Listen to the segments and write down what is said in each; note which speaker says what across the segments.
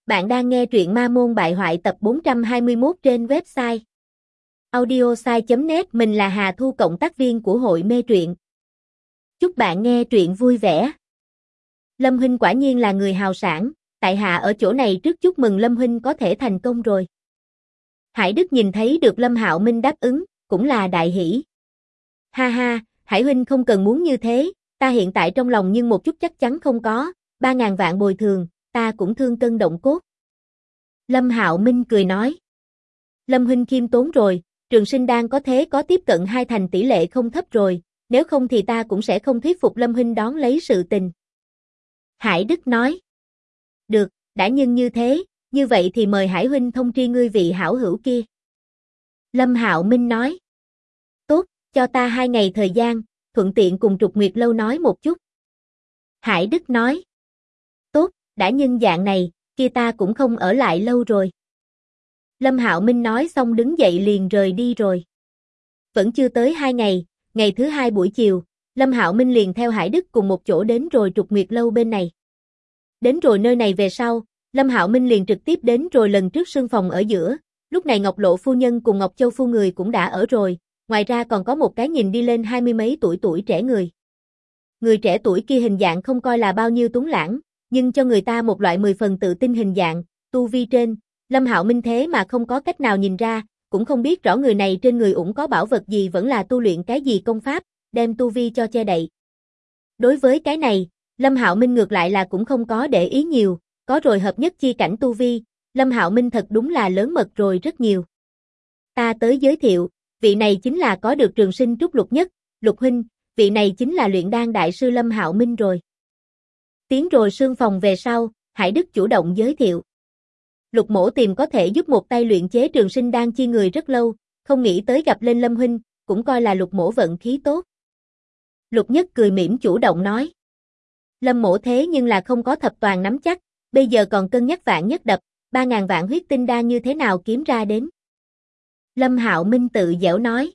Speaker 1: Bạn đang nghe truyện Ma Môn Bại Hoại tập 421 trên website audiosai.net. Mình là Hà Thu, cộng tác viên của hội mê truyện. Chúc bạn nghe truyện vui vẻ. Lâm huynh quả nhiên là người hào sảng, tại hạ ở chỗ này trước chúc mừng Lâm huynh có thể thành công rồi. Hải Đức nhìn thấy được Lâm Hạo Minh đáp ứng, cũng là đại hỉ. Ha ha, Hải huynh không cần muốn như thế, ta hiện tại trong lòng nhưng một chút chắc chắn không có, 3.000 vạn bồi thường, ta cũng thương cân động cốt. Lâm Hạo Minh cười nói. Lâm huynh khiêm tốn rồi, Trường Sinh Đan có thế có tiếp cận 2 thành tỷ lệ không thấp rồi, nếu không thì ta cũng sẽ không thuyết phục Lâm huynh đón lấy sự tình. Hải Đức nói. Được, đã nhân như thế, như vậy thì mời Hải huynh thông tri ngươi vị hảo hữu kia. Lâm Hạo Minh nói. Tốt, cho ta 2 ngày thời gian, thuận tiện cùng Trục Nguyệt Lâu nói một chút. Hải Đức nói. Tốt, đã nhân dạng này, kia ta cũng không ở lại lâu rồi. Lâm Hạo Minh nói xong đứng dậy liền rời đi rồi. Vẫn chưa tới 2 ngày, ngày thứ 2 buổi chiều, Lâm Hạo Minh liền theo Hải Đức cùng một chỗ đến rồi Trục Nguyệt Lâu bên này. Đến rồi nơi này về sau, Lâm Hạo Minh liền trực tiếp đến rồi lần trước sương phòng ở giữa, lúc này Ngọc Lộ phu nhân cùng Ngọc Châu phu người cũng đã ở rồi, ngoài ra còn có một cái nhìn đi lên 20 mấy tuổi trẻ người. Người trẻ tuổi kia hình dạng không coi là bao nhiêu tuấn lãng, nhưng cho người ta một loại 10 phần tự tin hình dạng, tu vi trên, Lâm Hạo Minh thế mà không có cách nào nhìn ra, cũng không biết rõ người này trên người ủng có bảo vật gì, vẫn là tu luyện cái gì công pháp, đem tu vi cho che đậy. Đối với cái này, Lâm Hạo Minh ngược lại là cũng không có để ý nhiều, có rồi hợp nhất chi cảnh tu vi, Lâm Hạo Minh thật đúng là lớn mật rồi rất nhiều. Ta tới giới thiệu, vị này chính là có được trường sinh trúc Lục Nhất, Lục huynh, vị này chính là luyện đan đại sư Lâm Hạo Minh rồi. Tiến rồi sương phòng về sau, Hải Đức chủ động giới thiệu. Lục mỗ tìm có thể giúp một tay luyện chế trường sinh đan chi người rất lâu, không nghĩ tới gặp lên Lâm huynh, cũng coi là Lục mỗ vận khí tốt. Lục Nhất cười mỉm chủ động nói. Lâm mỗ thế nhưng là không có thập toàn nắm chắc, bây giờ còn cân nhắc vạn nhất đập, 3.000 vạn huyết tinh đan như thế nào kiếm ra đến. Lâm Hạo Minh tự giễu nói.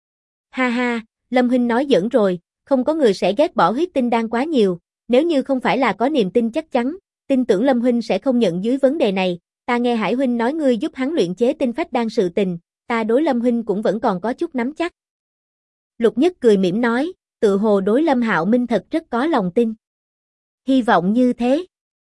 Speaker 1: Ha ha, Lâm huynh nói giỡn rồi, không có người sẽ ghét bỏ huyết tinh đan quá nhiều, nếu như không phải là có niềm tin chắc chắn, tin tưởng Lâm huynh sẽ không nhận dưới vấn đề này. Ta nghe Hải huynh nói ngươi giúp hắn luyện chế tinh phách đan sự tình, ta đối Lâm huynh cũng vẫn còn có chút nắm chắc. Lục Nhất cười mỉm nói, tự hồ đối Lâm Hạo Minh thật rất có lòng tin. Hy vọng như thế.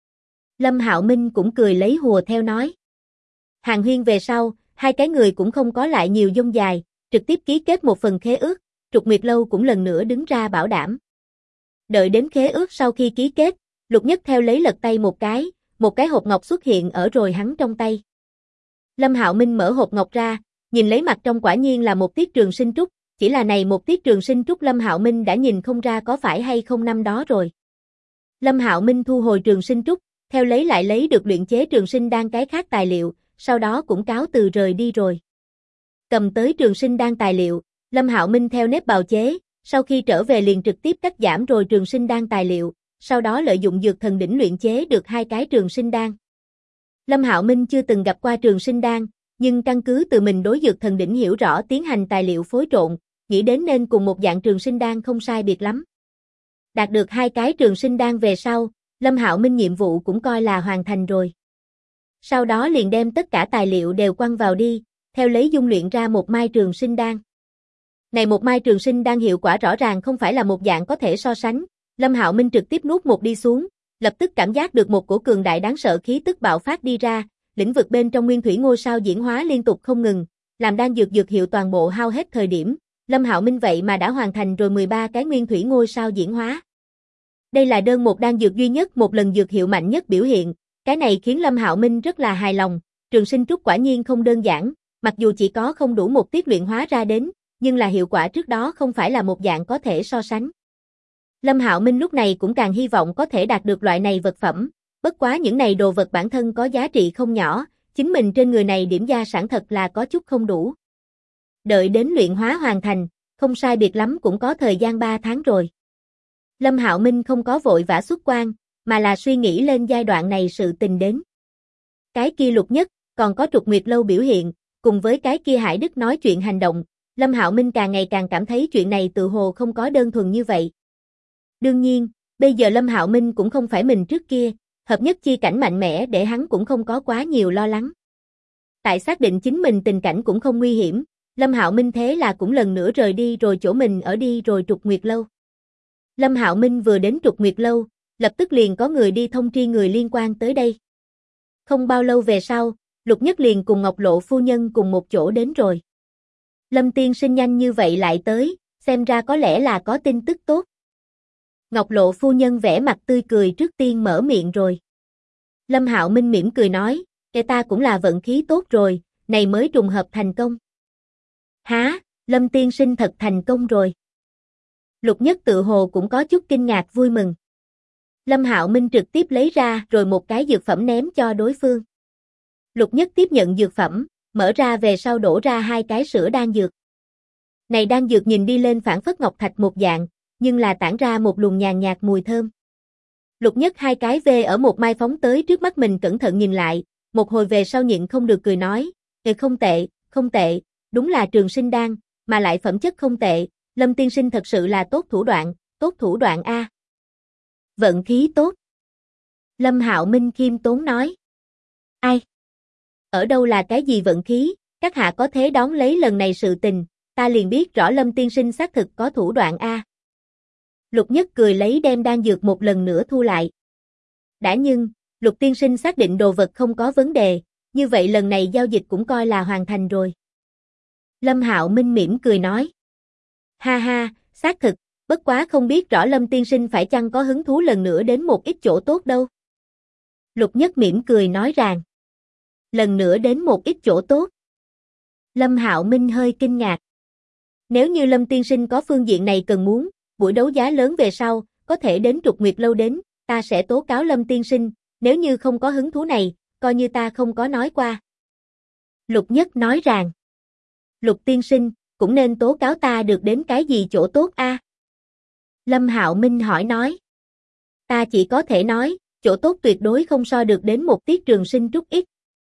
Speaker 1: Lâm Hạo Minh cũng cười lấy hùa theo nói. Hàng huyên về sau, hai cái người cũng không có lại nhiều dông dài, trực tiếp ký kết một phần khế ước, Trục Nguyệt Lâu cũng lần nữa đứng ra bảo đảm. Đợi đến khế ước sau khi ký kết, Lục Nhất theo lấy lật tay một cái hộp ngọc xuất hiện ở rồi hắn trong tay. Lâm Hạo Minh mở hộp ngọc ra, nhìn lấy mặt trong quả nhiên là một tiết trường sinh trúc, chỉ là này một tiết trường sinh trúc Lâm Hạo Minh đã nhìn không ra có phải hay không năm đó rồi. Lâm Hạo Minh thu hồi trường sinh trúc, theo lấy lại lấy được luyện chế trường sinh đan cái khác tài liệu, sau đó cũng cáo từ rời đi rồi. Cầm tới trường sinh đan tài liệu, Lâm Hạo Minh theo nếp bào chế, sau khi trở về liền trực tiếp cắt giảm rồi trường sinh đan tài liệu, sau đó lợi dụng dược thần đỉnh luyện chế được 2 cái trường sinh đan. Lâm Hạo Minh chưa từng gặp qua trường sinh đan, nhưng căn cứ từ mình đối dược thần đỉnh hiểu rõ tiến hành tài liệu phối trộn, nghĩ đến nên cùng một dạng trường sinh đan không sai biệt lắm. Đạt được 2 cái trường sinh đan về sau, Lâm Hạo Minh nhiệm vụ cũng coi là hoàn thành rồi. Sau đó liền đem tất cả tài liệu đều quăng vào đi, theo lấy dung luyện ra một mai trường sinh đan. Này một mai trường sinh đan hiệu quả rõ ràng không phải là một dạng có thể so sánh, Lâm Hạo Minh trực tiếp nuốt một đi xuống, lập tức cảm giác được một cổ cường đại đáng sợ khí tức bạo phát đi ra, lĩnh vực bên trong nguyên thủy ngôi sao diễn hóa liên tục không ngừng, làm đan dược hiệu toàn bộ hao hết thời điểm, Lâm Hạo Minh vậy mà đã hoàn thành rồi 13 cái nguyên thủy ngôi sao diễn hóa. Đây là đơn một đan dược duy nhất một lần dược hiệu mạnh nhất biểu hiện, cái này khiến Lâm Hạo Minh rất là hài lòng, trường sinh trúc quả nhiên không đơn giản, mặc dù chỉ có không đủ một tiết luyện hóa ra đến, nhưng là hiệu quả trước đó không phải là một dạng có thể so sánh. Lâm Hạo Minh lúc này cũng càng hy vọng có thể đạt được loại này vật phẩm, bất quá những này đồ vật bản thân có giá trị không nhỏ, chính mình trên người này điểm gia sản thật là có chút không đủ. Đợi đến luyện hóa hoàn thành, không sai biệt lắm cũng có thời gian 3 tháng rồi. Lâm Hạo Minh không có vội vã xuất quan, mà là suy nghĩ lên giai đoạn này sự tình đến. Cái kia Lục Nhất, còn có Trục Nguyệt Lâu biểu hiện, cùng với cái kia Hải Đức nói chuyện hành động, Lâm Hạo Minh càng ngày càng cảm thấy chuyện này tự hồ không có đơn thuần như vậy. Đương nhiên, bây giờ Lâm Hạo Minh cũng không phải mình trước kia, Hợp nhất chi cảnh mạnh mẽ để hắn cũng không có quá nhiều lo lắng. Tại xác định chính mình tình cảnh cũng không nguy hiểm, Lâm Hạo Minh thế là cũng lần nữa rời đi rồi chỗ mình ở đi rồi Trục Nguyệt Lâu. Lâm Hạo Minh vừa đến Trục Nguyệt Lâu, lập tức liền có người đi thông tri người liên quan tới đây. Không bao lâu về sau, Lục Nhất liền cùng Ngọc Lộ phu nhân cùng một chỗ đến rồi. Lâm tiên sinh nhanh như vậy lại tới, xem ra có lẽ là có tin tức tốt. Ngọc Lộ phu nhân vẻ mặt tươi cười trước tiên mở miệng rồi. Lâm Hạo Minh mỉm cười nói, ta cũng là vận khí tốt rồi, này mới trùng hợp thành công. Hả, Lâm tiên sinh thật thành công rồi. Lục Nhất tự hồ cũng có chút kinh ngạc vui mừng. Lâm Hạo Minh trực tiếp lấy ra rồi một cái dược phẩm ném cho đối phương. Lục Nhất tiếp nhận dược phẩm, mở ra về sau đổ ra 2 cái sữa đan dược. Này đan dược nhìn đi lên phảng phất ngọc thạch một dạng, nhưng là tản ra một luồng nhàn nhạt mùi thơm. Lục Nhất 2 cái về ở một mai phóng tới trước mắt mình cẩn thận nhìn lại, một hồi về sau nhịn không được cười nói, không tệ, đúng là trường sinh đan, mà lại phẩm chất không tệ, Lâm tiên sinh thật sự là tốt thủ đoạn a. Vận khí tốt. Lâm Hạo Minh khiêm tốn nói. Ai? Ở đâu là cái gì vận khí, các hạ có thế đón lấy lần này sự tình, ta liền biết rõ Lâm tiên sinh xác thực có thủ đoạn a. Lục Nhất cười lấy đem đan dược một lần nữa thu lại. Đã nhưng, Lục tiên sinh xác định đồ vật không có vấn đề, như vậy lần này giao dịch cũng coi là hoàn thành rồi. Lâm Hạo Minh mỉm cười nói. Ha ha, xác thực, bất quá không biết rõ Lâm tiên sinh phải chăng có hứng thú lần nữa đến một ít chỗ tốt đâu. Lục Nhất mỉm cười nói rằng. Lần nữa đến một ít chỗ tốt. Lâm Hạo Minh hơi kinh ngạc. Nếu như Lâm tiên sinh có phương diện này cần muốn, buổi đấu giá lớn về sau, có thể đến Trục Nguyệt Lâu đến, ta sẽ tố cáo Lâm tiên sinh, nếu như không có hứng thú này, coi như ta không có nói qua. Lục Nhất nói rằng. Lục tiên sinh, cũng nên tố cáo ta được đến cái gì chỗ tốt a? Lâm Hạo Minh hỏi nói. Ta chỉ có thể nói, chỗ tốt tuyệt đối không so được đến một tiết trường sinh trúc ít.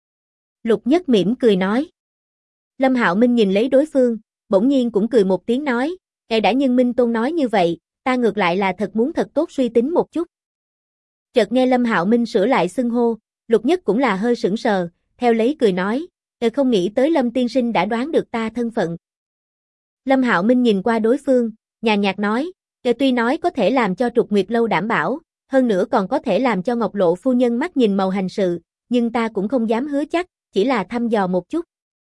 Speaker 1: Lục Nhất mỉm cười nói. Lâm Hạo Minh nhìn lấy đối phương, bỗng nhiên cũng cười một tiếng nói, đã nhưng Minh Tôn nói như vậy, ta ngược lại là thật muốn thật tốt suy tính một chút. Chợt nghe Lâm Hạo Minh sửa lại xưng hô, Lục Nhất cũng là hơi sững sờ, theo lấy cười nói, không nghĩ tới Lâm tiên sinh đã đoán được ta thân phận. Lâm Hạo Minh nhìn qua đối phương, nhàn nhạt nói, tuy nói có thể làm cho Trục Nguyệt Lâu đảm bảo, hơn nữa còn có thể làm cho Ngọc Lộ phu nhân mắt nhìn màu hành sự, nhưng ta cũng không dám hứa chắc, chỉ là thăm dò một chút.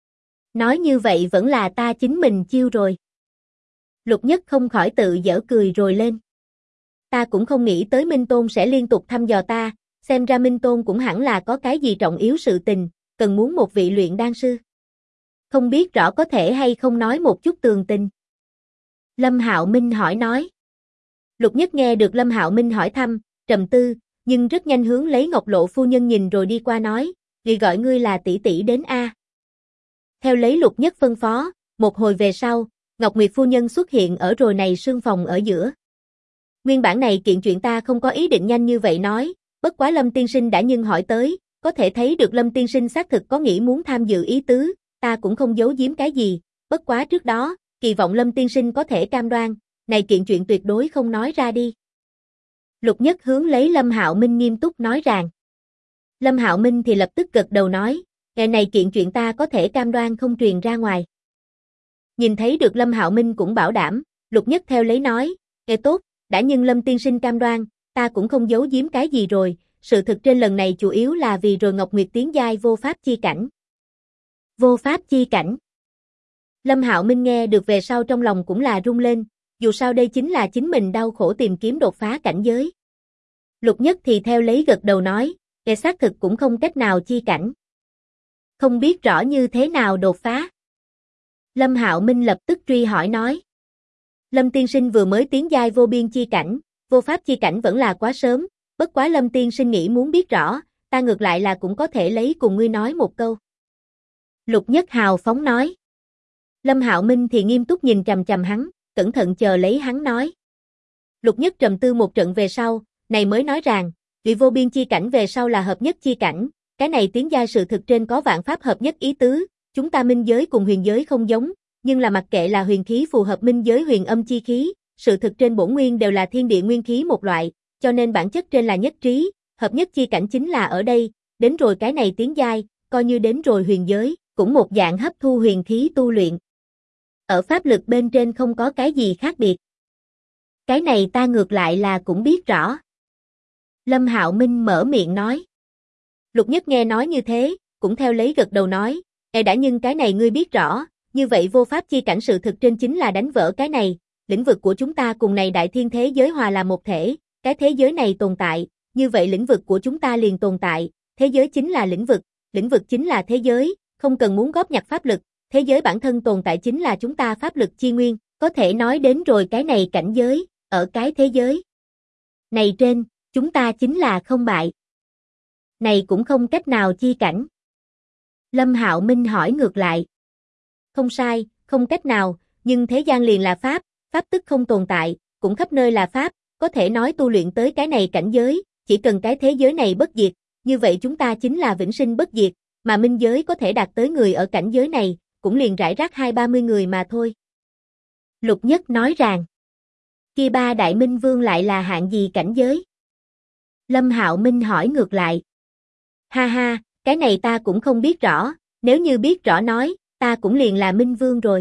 Speaker 1: Nói như vậy vẫn là ta chính mình chiêu rồi. Lục Nhất không khỏi tự giở cười rồi lên. Ta cũng không nghĩ tới Minh Tôn sẽ liên tục thăm dò ta, xem ra Minh Tôn cũng hẳn là có cái gì trọng yếu sự tình, cần muốn một vị luyện đan sư. Không biết rõ có thể hay không nói một chút tường tình. Lâm Hạo Minh hỏi nói. Lục Nhất nghe được Lâm Hạo Minh hỏi thăm, trầm tư, nhưng rất nhanh hướng lấy Ngọc Lộ phu nhân nhìn rồi đi qua nói, vì gọi ngươi là tỷ tỷ đến a. Theo lấy Lục Nhất phân phó, một hồi về sau, Ngọc Nguyệt phu nhân xuất hiện ở rồi này sương phòng ở giữa. Nguyên bản này kiện chuyện ta không có ý định nhanh như vậy nói, bất quá Lâm tiên sinh đã nhưng hỏi tới, có thể thấy được Lâm tiên sinh xác thực có nghĩ muốn tham dự ý tứ, ta cũng không giấu giếm cái gì, bất quá trước đó, kỳ vọng Lâm tiên sinh có thể cam đoan, này kiện chuyện tuyệt đối không nói ra đi. Lục Nhất hướng lấy Lâm Hạo Minh nghiêm túc nói rằng. Lâm Hạo Minh thì lập tức gật đầu nói, ngày này kiện chuyện ta có thể cam đoan không truyền ra ngoài. Nhìn thấy được Lâm Hạo Minh cũng bảo đảm, Lục Nhất theo lấy nói, tốt, đã nhưng Lâm tiên sinh cam đoan, ta cũng không giấu giếm cái gì rồi, sự thực trên lần này chủ yếu là vì rồi Ngọc Nguyệt tiến giai vô pháp chi cảnh. Vô pháp chi cảnh. Lâm Hạo Minh nghe được về sau trong lòng cũng là rung lên, dù sao đây chính là chính mình đau khổ tìm kiếm đột phá cảnh giới. Lục Nhất thì theo lấy gật đầu nói, xác thực cũng không cách nào chi cảnh. Không biết rõ như thế nào đột phá. Lâm Hạo Minh lập tức truy hỏi nói. Lâm tiên sinh vừa mới tiến giai vô biên chi cảnh, vô pháp chi cảnh vẫn là quá sớm, bất quá Lâm tiên sinh nghĩ muốn biết rõ, ta ngược lại là cũng có thể lấy cùng ngươi nói một câu. Lục Nhất hào phóng nói. Lâm Hạo Minh thì nghiêm túc nhìn chằm chằm hắn, cẩn thận chờ lấy hắn nói. Lục Nhất trầm tư một trận về sau, này mới nói rằng, vì vô biên chi cảnh về sau là hợp nhất chi cảnh, cái này tiến giai sự thực trên có vạn pháp hợp nhất ý tứ, chúng ta minh giới cùng huyền giới không giống, nhưng là mặc kệ là huyền khí phù hợp minh giới huyền âm chi khí, sự thực trên bổn nguyên đều là thiên địa nguyên khí một loại, cho nên bản chất trên là nhất trí, hợp nhất chi cảnh chính là ở đây, đến rồi cái này tiến giai, coi như đến rồi huyền giới, cũng một dạng hấp thu huyền khí tu luyện. Ở pháp lực bên trên không có cái gì khác biệt. Cái này ta ngược lại là cũng biết rõ. Lâm Hạo Minh mở miệng nói. Lục Nhất nghe nói như thế, cũng theo lấy gật đầu nói, đã nhưng cái này ngươi biết rõ, như vậy vô pháp chi cảnh sự thực trên chính là đánh vỡ cái này, lĩnh vực của chúng ta cùng này đại thiên thế giới hòa là một thể, cái thế giới này tồn tại, như vậy lĩnh vực của chúng ta liền tồn tại, thế giới chính là lĩnh vực chính là thế giới, không cần muốn góp nhặt pháp lực, thế giới bản thân tồn tại chính là chúng ta pháp lực chi nguyên, có thể nói đến rồi cái này cảnh giới, ở cái thế giới này trên, chúng ta chính là không bại. Này cũng không cách nào chi cảnh. Lâm Hạo Minh hỏi ngược lại. Không sai, không cách nào, nhưng thế gian liền là pháp, pháp tức không tồn tại, cũng khắp nơi là pháp, có thể nói tu luyện tới cái này cảnh giới, chỉ cần cái thế giới này bất diệt, như vậy chúng ta chính là vĩnh sinh bất diệt, mà minh giới có thể đạt tới người ở cảnh giới này, cũng liền rải rác 20-30 người mà thôi. Lục Nhất nói rằng, kia ba đại minh vương lại là hạng gì cảnh giới? Lâm Hạo Minh hỏi ngược lại. Ha ha, cái này ta cũng không biết rõ, nếu như biết rõ nói, ta cũng liền là minh vương rồi.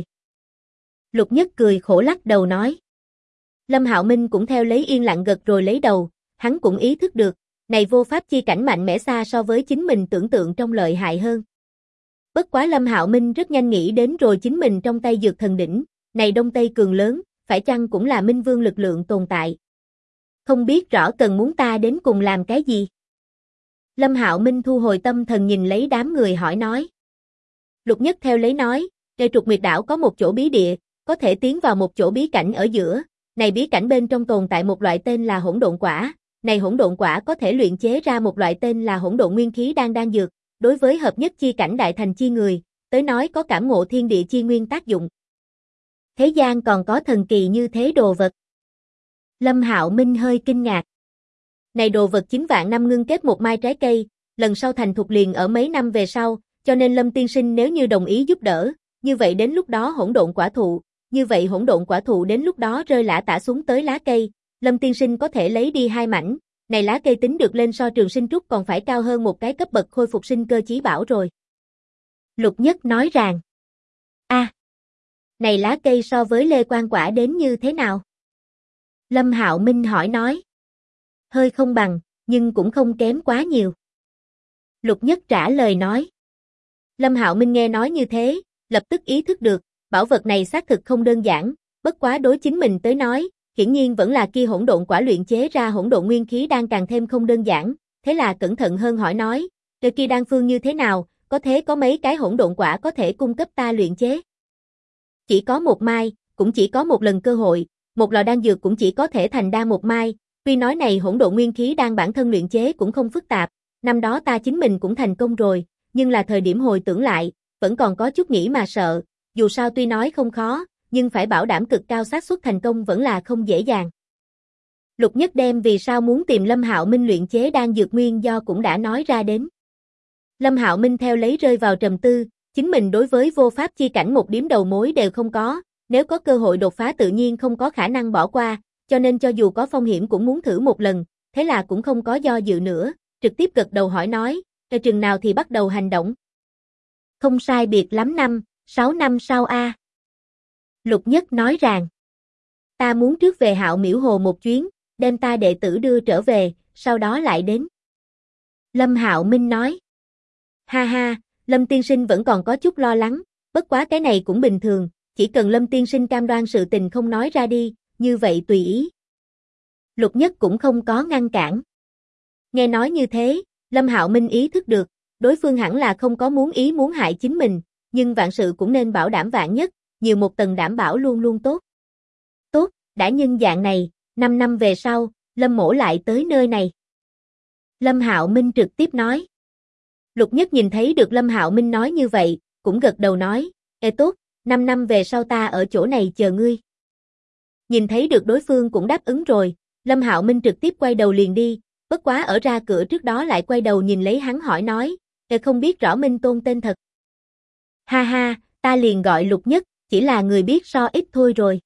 Speaker 1: Lục Nhất cười khổ lắc đầu nói. Lâm Hạo Minh cũng theo lấy yên lặng gật rồi lấy đầu, hắn cũng ý thức được, này vô pháp chi cảnh mạnh mẽ xa so với chính mình tưởng tượng trong lợi hại hơn. Bất quá Lâm Hạo Minh rất nhanh nghĩ đến rồi chính mình trong tay dược thần đỉnh, này Đông Tây cường lớn, phải chăng cũng là minh vương lực lượng tồn tại. Không biết rõ cần muốn ta đến cùng làm cái gì. Lâm Hạo Minh thu hồi tâm thần nhìn lấy đám người hỏi nói. Lục Nhất theo lấy nói, trên trục nguyệt đảo có một chỗ bí địa, có thể tiến vào một chỗ bí cảnh ở giữa, này bí cảnh bên trong tồn tại một loại tên là hỗn độn quả, này hỗn độn quả có thể luyện chế ra một loại tên là hỗn độn nguyên khí đan dược, đối với hợp nhất chi cảnh đại thành chi người, tới nói có cảm ngộ thiên địa chi nguyên tác dụng. Thế gian còn có thần kỳ như thế đồ vật. Lâm Hạo Minh hơi kinh ngạc. Này đồ vật 9 vạn năm ngưng kết một mai trái cây, lần sau thành thục liền ở mấy năm về sau, cho nên Lâm tiên sinh nếu như đồng ý giúp đỡ, như vậy đến lúc đó hỗn độn quả thụ, như vậy hỗn độn quả thụ đến lúc đó rơi lả tả xuống tới lá cây, Lâm tiên sinh có thể lấy đi 2 mảnh, này lá cây tính được lên so Trường Sinh Trúc còn phải cao hơn một cái cấp bậc khôi phục sinh cơ chí bảo rồi. Lục Nhất nói rằng, này lá cây so với Lê Quan quả đến như thế nào? Lâm Hạo Minh hỏi nói. Hơi không bằng, nhưng cũng không kém quá nhiều. Lục Nhất trả lời nói. Lâm Hạo Minh nghe nói như thế, lập tức ý thức được, bảo vật này xác thực không đơn giản, bất quá đối chính mình tới nói, hiển nhiên vẫn là kia hỗn độn quả luyện chế ra hỗn độn nguyên khí đang càng thêm không đơn giản, thế là cẩn thận hơn hỏi nói, "Cái kia đan phương như thế nào, có thế có mấy cái hỗn độn quả có thể cung cấp ta luyện chế?" Chỉ có một mai, cũng chỉ có một lần cơ hội, một lò đan dược cũng chỉ có thể thành đan một mai, tuy nói này hỗn độn nguyên khí đan bản thân luyện chế cũng không phức tạp, năm đó ta chính mình cũng thành công rồi, nhưng là thời điểm hồi tưởng lại, vẫn còn có chút nghĩ mà sợ, dù sao tuy nói không khó, nhưng phải bảo đảm cực cao xác suất thành công vẫn là không dễ dàng. Lục Nhất đem vì sao muốn tìm Lâm Hạo Minh luyện chế đan dược nguyên do cũng đã nói ra đến. Lâm Hạo Minh theo lấy rơi vào trầm tư, chính mình đối với vô pháp chi cảnh một điểm đầu mối đều không có, nếu có cơ hội đột phá tự nhiên không có khả năng bỏ qua, cho nên cho dù có phong hiểm cũng muốn thử một lần, thế là cũng không có do dự nữa, trực tiếp gật đầu hỏi nói, chừng nào thì bắt đầu hành động. Không sai biệt lắm 6 năm sau a. Lục Nhất nói rằng, ta muốn trước về Hạo Miễu Hồ một chuyến, đem ta đệ tử đưa trở về, sau đó lại đến. Lâm Hạo Minh nói, ha ha, Lâm tiên sinh vẫn còn có chút lo lắng, bất quá cái này cũng bình thường, chỉ cần Lâm tiên sinh cam đoan sự tình không nói ra đi, như vậy tùy ý. Lục Nhất cũng không có ngăn cản. Nghe nói như thế, Lâm Hạo Minh ý thức được, đối phương hẳn là không có muốn ý muốn hại chính mình, nhưng vạn sự cũng nên bảo đảm vạn nhất, nhiều một tầng đảm bảo luôn luôn tốt. Tốt, đã nhân dạng này, 5 năm về sau, Lâm mỗ lại tới nơi này. Lâm Hạo Minh trực tiếp nói. Lục Nhất nhìn thấy được Lâm Hạo Minh nói như vậy, cũng gật đầu nói, tốt, 5 năm về sau ta ở chỗ này chờ ngươi. Nhìn thấy được đối phương cũng đáp ứng rồi, Lâm Hạo Minh trực tiếp quay đầu liền đi, bất quá ở ra cửa trước đó lại quay đầu nhìn lấy hắn hỏi nói, không biết rõ Minh Tôn tên thật. Ha ha, ta liền gọi Lục Nhất, chỉ là người biết so ít thôi rồi.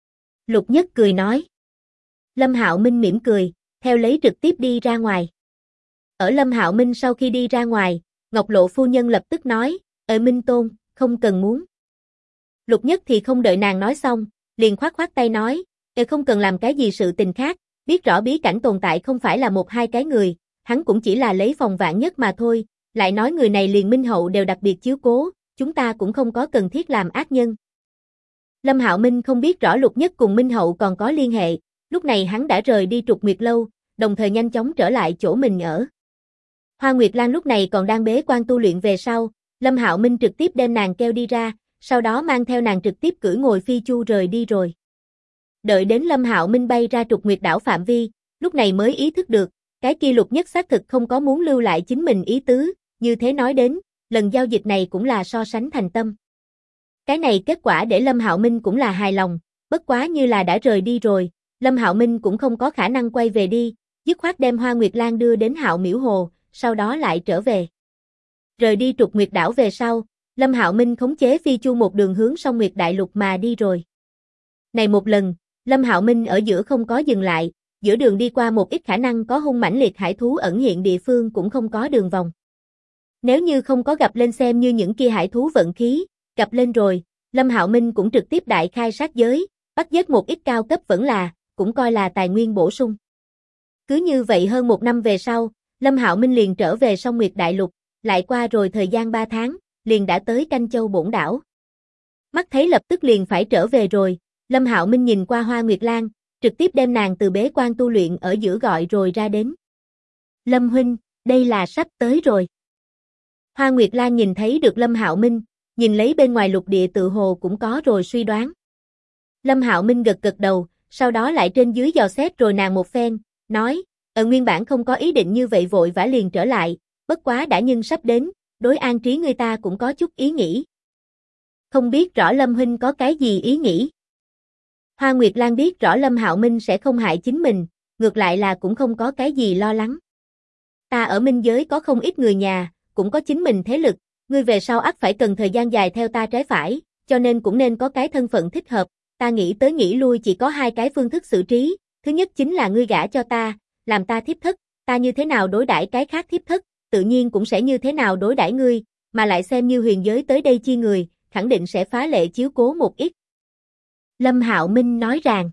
Speaker 1: Lục Nhất cười nói. Lâm Hạo Minh mỉm cười, theo lấy trực tiếp đi ra ngoài. Ở Lâm Hạo Minh sau khi đi ra ngoài, Ngọc Lộ phu nhân lập tức nói, Minh Tôn, không cần muốn. Lục Nhất thì không đợi nàng nói xong, liền khoát khoát tay nói, không cần làm cái gì sự tình khác, biết rõ bí cảnh tồn tại không phải là một hai cái người, hắn cũng chỉ là lấy phòng vạn nhất mà thôi, lại nói người này liền Minh Hậu đều đặc biệt chiếu cố, chúng ta cũng không có cần thiết làm ác nhân. Lâm Hạo Minh không biết rõ Lục Nhất cùng Minh Hậu còn có liên hệ, lúc này hắn đã rời đi Trục Nguyệt Lâu, đồng thời nhanh chóng trở lại chỗ mình ở. Hoa Nguyệt Lan lúc này còn đang bế quan tu luyện về sau, Lâm Hạo Minh trực tiếp đem nàng kêu đi ra, sau đó mang theo nàng trực tiếp cưỡi ngồi phi chu rời đi rồi. Đợi đến Lâm Hạo Minh bay ra Trục Nguyệt đảo phạm vi, lúc này mới ý thức được, cái kia Lục Nhất xác thực không có muốn lưu lại chính mình ý tứ, như thế nói đến, lần giao dịch này cũng là so sánh thành tâm. Cái này kết quả để Lâm Hạo Minh cũng là hài lòng, bất quá như là đã rời đi rồi, Lâm Hạo Minh cũng không có khả năng quay về đi, dứt khoát đem Hoa Nguyệt Lan đưa đến Hạo Miễu Hồ, sau đó lại trở về. Rời đi Trục Nguyệt đảo về sau, Lâm Hạo Minh khống chế phi chu một đường hướng sông Nguyệt Đại Lục mà đi rồi. Này một lần, Lâm Hạo Minh ở giữa không có dừng lại, giữa đường đi qua một ít khả năng có hung mãnh liệt hải thú ẩn hiện địa phương cũng không có đường vòng. Nếu như không có gặp lên xem như những kia hải thú vận khí, gặp lên rồi, Lâm Hạo Minh cũng trực tiếp đại khai sát giới, bắt giết một ít cao cấp vẫn là, cũng coi là tài nguyên bổ sung. Cứ như vậy hơn một năm về sau, Lâm Hạo Minh liền trở về sông Nguyệt Đại Lục, lại qua rồi thời gian 3 tháng, liền đã tới Canh Châu Bổn đảo. Mắt thấy lập tức liền phải trở về rồi, Lâm Hạo Minh nhìn qua Hoa Nguyệt Lan, trực tiếp đem nàng từ bế quan tu luyện ở giữa gọi rồi ra đến. Lâm huynh, đây là sắp tới rồi. Hoa Nguyệt Lan nhìn thấy được Lâm Hạo Minh, nhìn lấy bên ngoài lục địa tự hồ cũng có rồi suy đoán. Lâm Hạo Minh gật gật đầu, sau đó lại trên dưới dò xét rồi nàng một phen, nói, nguyên bản không có ý định như vậy vội vã liền trở lại, bất quá đã nhưng sắp đến, đối an trí người ta cũng có chút ý nghĩ. Không biết rõ Lâm huynh có cái gì ý nghĩ? Hoa Nguyệt Lan biết rõ Lâm Hạo Minh sẽ không hại chính mình, ngược lại là cũng không có cái gì lo lắng. Ta ở minh giới có không ít người nhà, cũng có chính mình thế lực, ngươi về sau ắt phải cần thời gian dài theo ta trái phải, cho nên cũng nên có cái thân phận thích hợp, ta nghĩ tới nghĩ lui chỉ có hai cái phương thức xử trí, thứ nhất chính là ngươi gả cho ta, làm ta thiếp thất, ta như thế nào đối đãi cái khác thiếp thất, tự nhiên cũng sẽ như thế nào đối đãi ngươi, mà lại xem như huyền giới tới đây chi người, khẳng định sẽ phá lệ chiếu cố một ít. Lâm Hạo Minh nói rằng,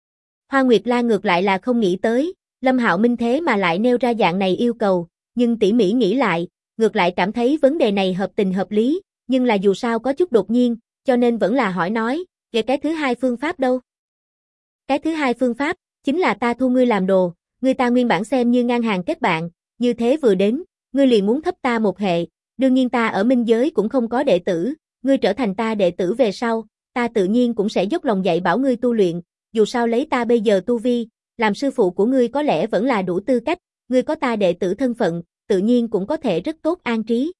Speaker 1: Hoa Nguyệt Lan ngược lại là không nghĩ tới, Lâm Hạo Minh thế mà lại nêu ra dạng này yêu cầu, nhưng tỉ mỉ nghĩ lại, ngược lại cảm thấy vấn đề này hợp tình hợp lý, nhưng là dù sao có chút đột nhiên, cho nên vẫn là hỏi nói, về cái thứ hai phương pháp đâu? Cái thứ hai phương pháp, chính là ta thu ngươi làm đồ, ngươi ta nguyên bản xem như ngang hàng kết bạn, như thế vừa đến, ngươi liền muốn thấp ta một hệ, đương nhiên ta ở minh giới cũng không có đệ tử, ngươi trở thành ta đệ tử về sau, ta tự nhiên cũng sẽ dốc lòng dạy bảo ngươi tu luyện, dù sao lấy ta bây giờ tu vi, làm sư phụ của ngươi có lẽ vẫn là đủ tư cách, ngươi có ta đệ tử thân phận, tự nhiên cũng có thể rất tốt an trí.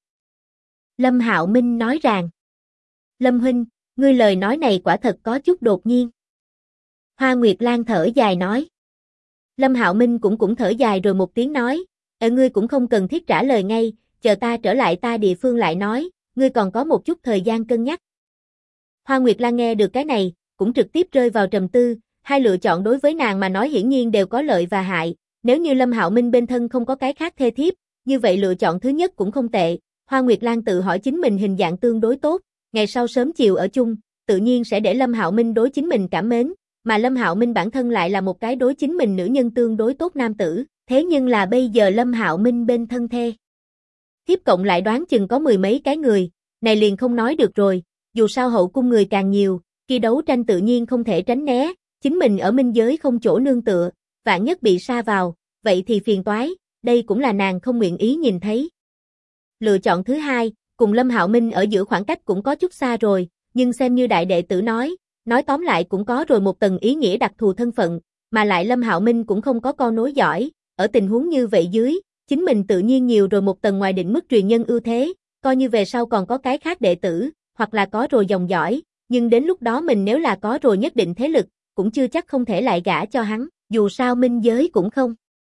Speaker 1: Lâm Hạo Minh nói rằng, Lâm huynh, ngươi lời nói này quả thật có chút đột nhiên. Hoa Nguyệt Lan thở dài nói. Lâm Hạo Minh cũng thở dài rồi một tiếng nói, ngươi cũng không cần thiết trả lời ngay, chờ ta trở lại ta địa phương lại nói, ngươi còn có một chút thời gian cân nhắc. Hoa Nguyệt Lan nghe được cái này, cũng trực tiếp rơi vào trầm tư, hai lựa chọn đối với nàng mà nói hiển nhiên đều có lợi và hại, nếu như Lâm Hạo Minh bên thân không có cái khác thê thiếp, như vậy lựa chọn thứ nhất cũng không tệ. Hoa Nguyệt Lan tự hỏi chính mình hình dạng tương đối tốt, ngày sau sớm chiều ở chung, tự nhiên sẽ để Lâm Hạo Minh đối chính mình cảm mến, mà Lâm Hạo Minh bản thân lại là một cái đối chính mình nữ nhân tương đối tốt nam tử, thế nhưng là bây giờ Lâm Hạo Minh bên thân thê. Thiếp cộng lại đoán chừng có mười mấy cái người, này liền không nói được rồi, dù sao hậu cung người càng nhiều, khi đấu tranh tự nhiên không thể tránh né, chính mình ở minh giới không chỗ nương tựa, vạn nhất bị sa vào, vậy thì phiền toái, đây cũng là nàng không nguyện ý nhìn thấy. Lựa chọn thứ hai, cùng Lâm Hạo Minh ở giữa khoảng cách cũng có chút xa rồi, nhưng xem như đại đệ tử nói tóm lại cũng có rồi một tầng ý nghĩa đặc thù thân phận, mà lại Lâm Hạo Minh cũng không có con nối giỏi, ở tình huống như vậy dưới, chính mình tự nhiên nhiều rồi một tầng ngoài định mức truyền nhân ưu thế, coi như về sau còn có cái khác đệ tử, hoặc là có rồi dòng dõi, nhưng đến lúc đó mình nếu là có rồi nhất định thế lực, cũng chưa chắc không thể lại gả cho hắn, dù sao minh giới cũng không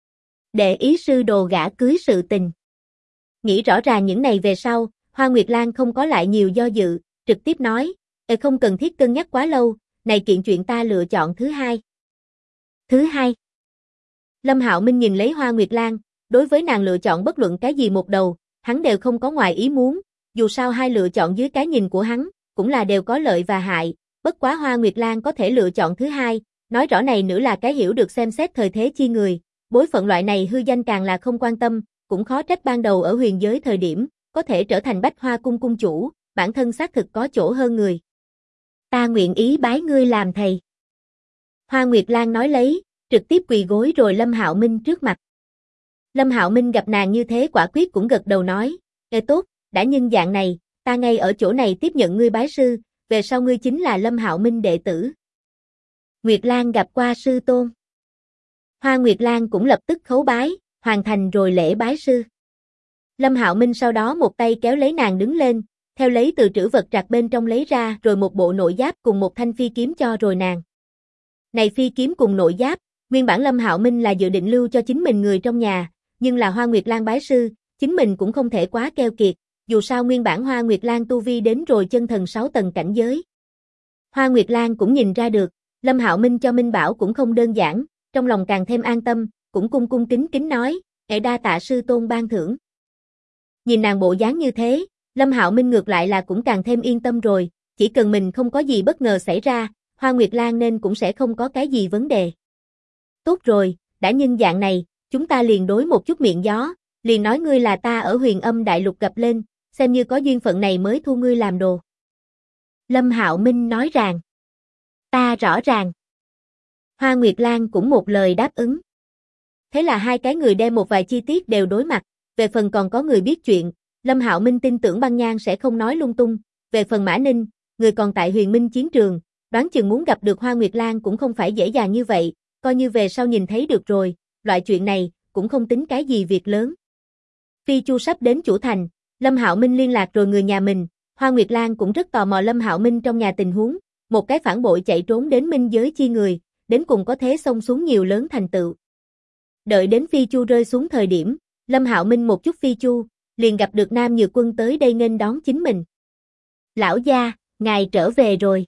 Speaker 1: để ý sư đồ gả cưới sự tình. Nghĩ rõ ràng những này về sau, Hoa Nguyệt Lan không có lại nhiều do dự, trực tiếp nói, không cần thiết cân nhắc quá lâu, này kiện chuyện ta lựa chọn thứ hai. Thứ hai. Lâm Hạo Minh nhìn lấy Hoa Nguyệt Lan, đối với nàng lựa chọn bất luận cái gì một đầu, hắn đều không có ngoài ý muốn, dù sao hai lựa chọn dưới cái nhìn của hắn, cũng là đều có lợi và hại, bất quá Hoa Nguyệt Lan có thể lựa chọn thứ hai, nói rõ này nữ là cái hiểu được xem xét thời thế chi người, bối phận loại này hư danh càng là không quan tâm, cũng khó trách ban đầu ở huyền giới thời điểm, có thể trở thành Bách Hoa cung cung chủ, bản thân xác thực có chỗ hơn người. Ta nguyện ý bái ngươi làm thầy. Hoa Nguyệt Lan nói lấy, trực tiếp quỳ gối rồi Lâm Hạo Minh trước mặt. Lâm Hạo Minh gặp nàng như thế quả quyết cũng gật đầu nói, ê tốt, đã nhân dạng này, ta ngay ở chỗ này tiếp nhận ngươi bái sư, về sau ngươi chính là Lâm Hạo Minh đệ tử. Nguyệt Lan gặp qua sư tôn. Hoa Nguyệt Lan cũng lập tức khấu bái, hoàn thành rồi lễ bái sư. Lâm Hạo Minh sau đó một tay kéo lấy nàng đứng lên, theo lấy từ trữ vật trạc bên trong lấy ra rồi một bộ nội giáp cùng một thanh phi kiếm cho rồi nàng. Này phi kiếm cùng nội giáp, nguyên bản Lâm Hạo Minh là dự định lưu cho chính mình người trong nhà, nhưng là Hoa Nguyệt Lan bái sư, chính mình cũng không thể quá keo kiệt, dù sao nguyên bản Hoa Nguyệt Lan tu vi đến rồi chân thần 6 tầng cảnh giới. Hoa Nguyệt Lan cũng nhìn ra được, Lâm Hạo Minh cho Minh Bảo cũng không đơn giản, trong lòng càng thêm an tâm, cũng cung cung kính kính nói, đa tạ sư tôn ban thưởng. Nhìn nàng bộ dáng như thế, Lâm Hạo Minh ngược lại là cũng càng thêm yên tâm rồi, chỉ cần mình không có gì bất ngờ xảy ra, Hoa Nguyệt Lan nên cũng sẽ không có cái gì vấn đề. Tốt rồi, đã nhân dạng này, chúng ta liền đối một chút miệng gió, liền nói ngươi là ta ở Huyền Âm Đại Lục gặp lên, xem như có duyên phận này mới thu ngươi làm đồ. Lâm Hạo Minh nói rằng, ta rõ ràng. Hoa Nguyệt Lan cũng một lời đáp ứng. Thế là hai cái người đem một vài chi tiết đều đối mặt, về phần còn có người biết chuyện, Lâm Hạo Minh tin tưởng Băng Nhan sẽ không nói lung tung, về phần Mã Ninh, người còn tại Huyền Minh chiến trường, đoán chừng muốn gặp được Hoa Nguyệt Lan cũng không phải dễ dàng như vậy, coi như về sau nhìn thấy được rồi, loại chuyện này cũng không tính cái gì việc lớn. Phi Chu sắp đến chủ thành, Lâm Hạo Minh liên lạc rồi người nhà mình, Hoa Nguyệt Lan cũng rất tò mò Lâm Hạo Minh trong nhà tình huống, một cái phản bội chạy trốn đến minh giới chi người, đến cùng có thế xông xuống nhiều lớn thành tựu. Đợi đến Phi Chu rơi xuống thời điểm, Lâm Hạo Minh một chút Phi Chu, liền gặp được Nam Nhược Quân tới đây nghênh đón chính mình. Lão gia, ngài trở về rồi.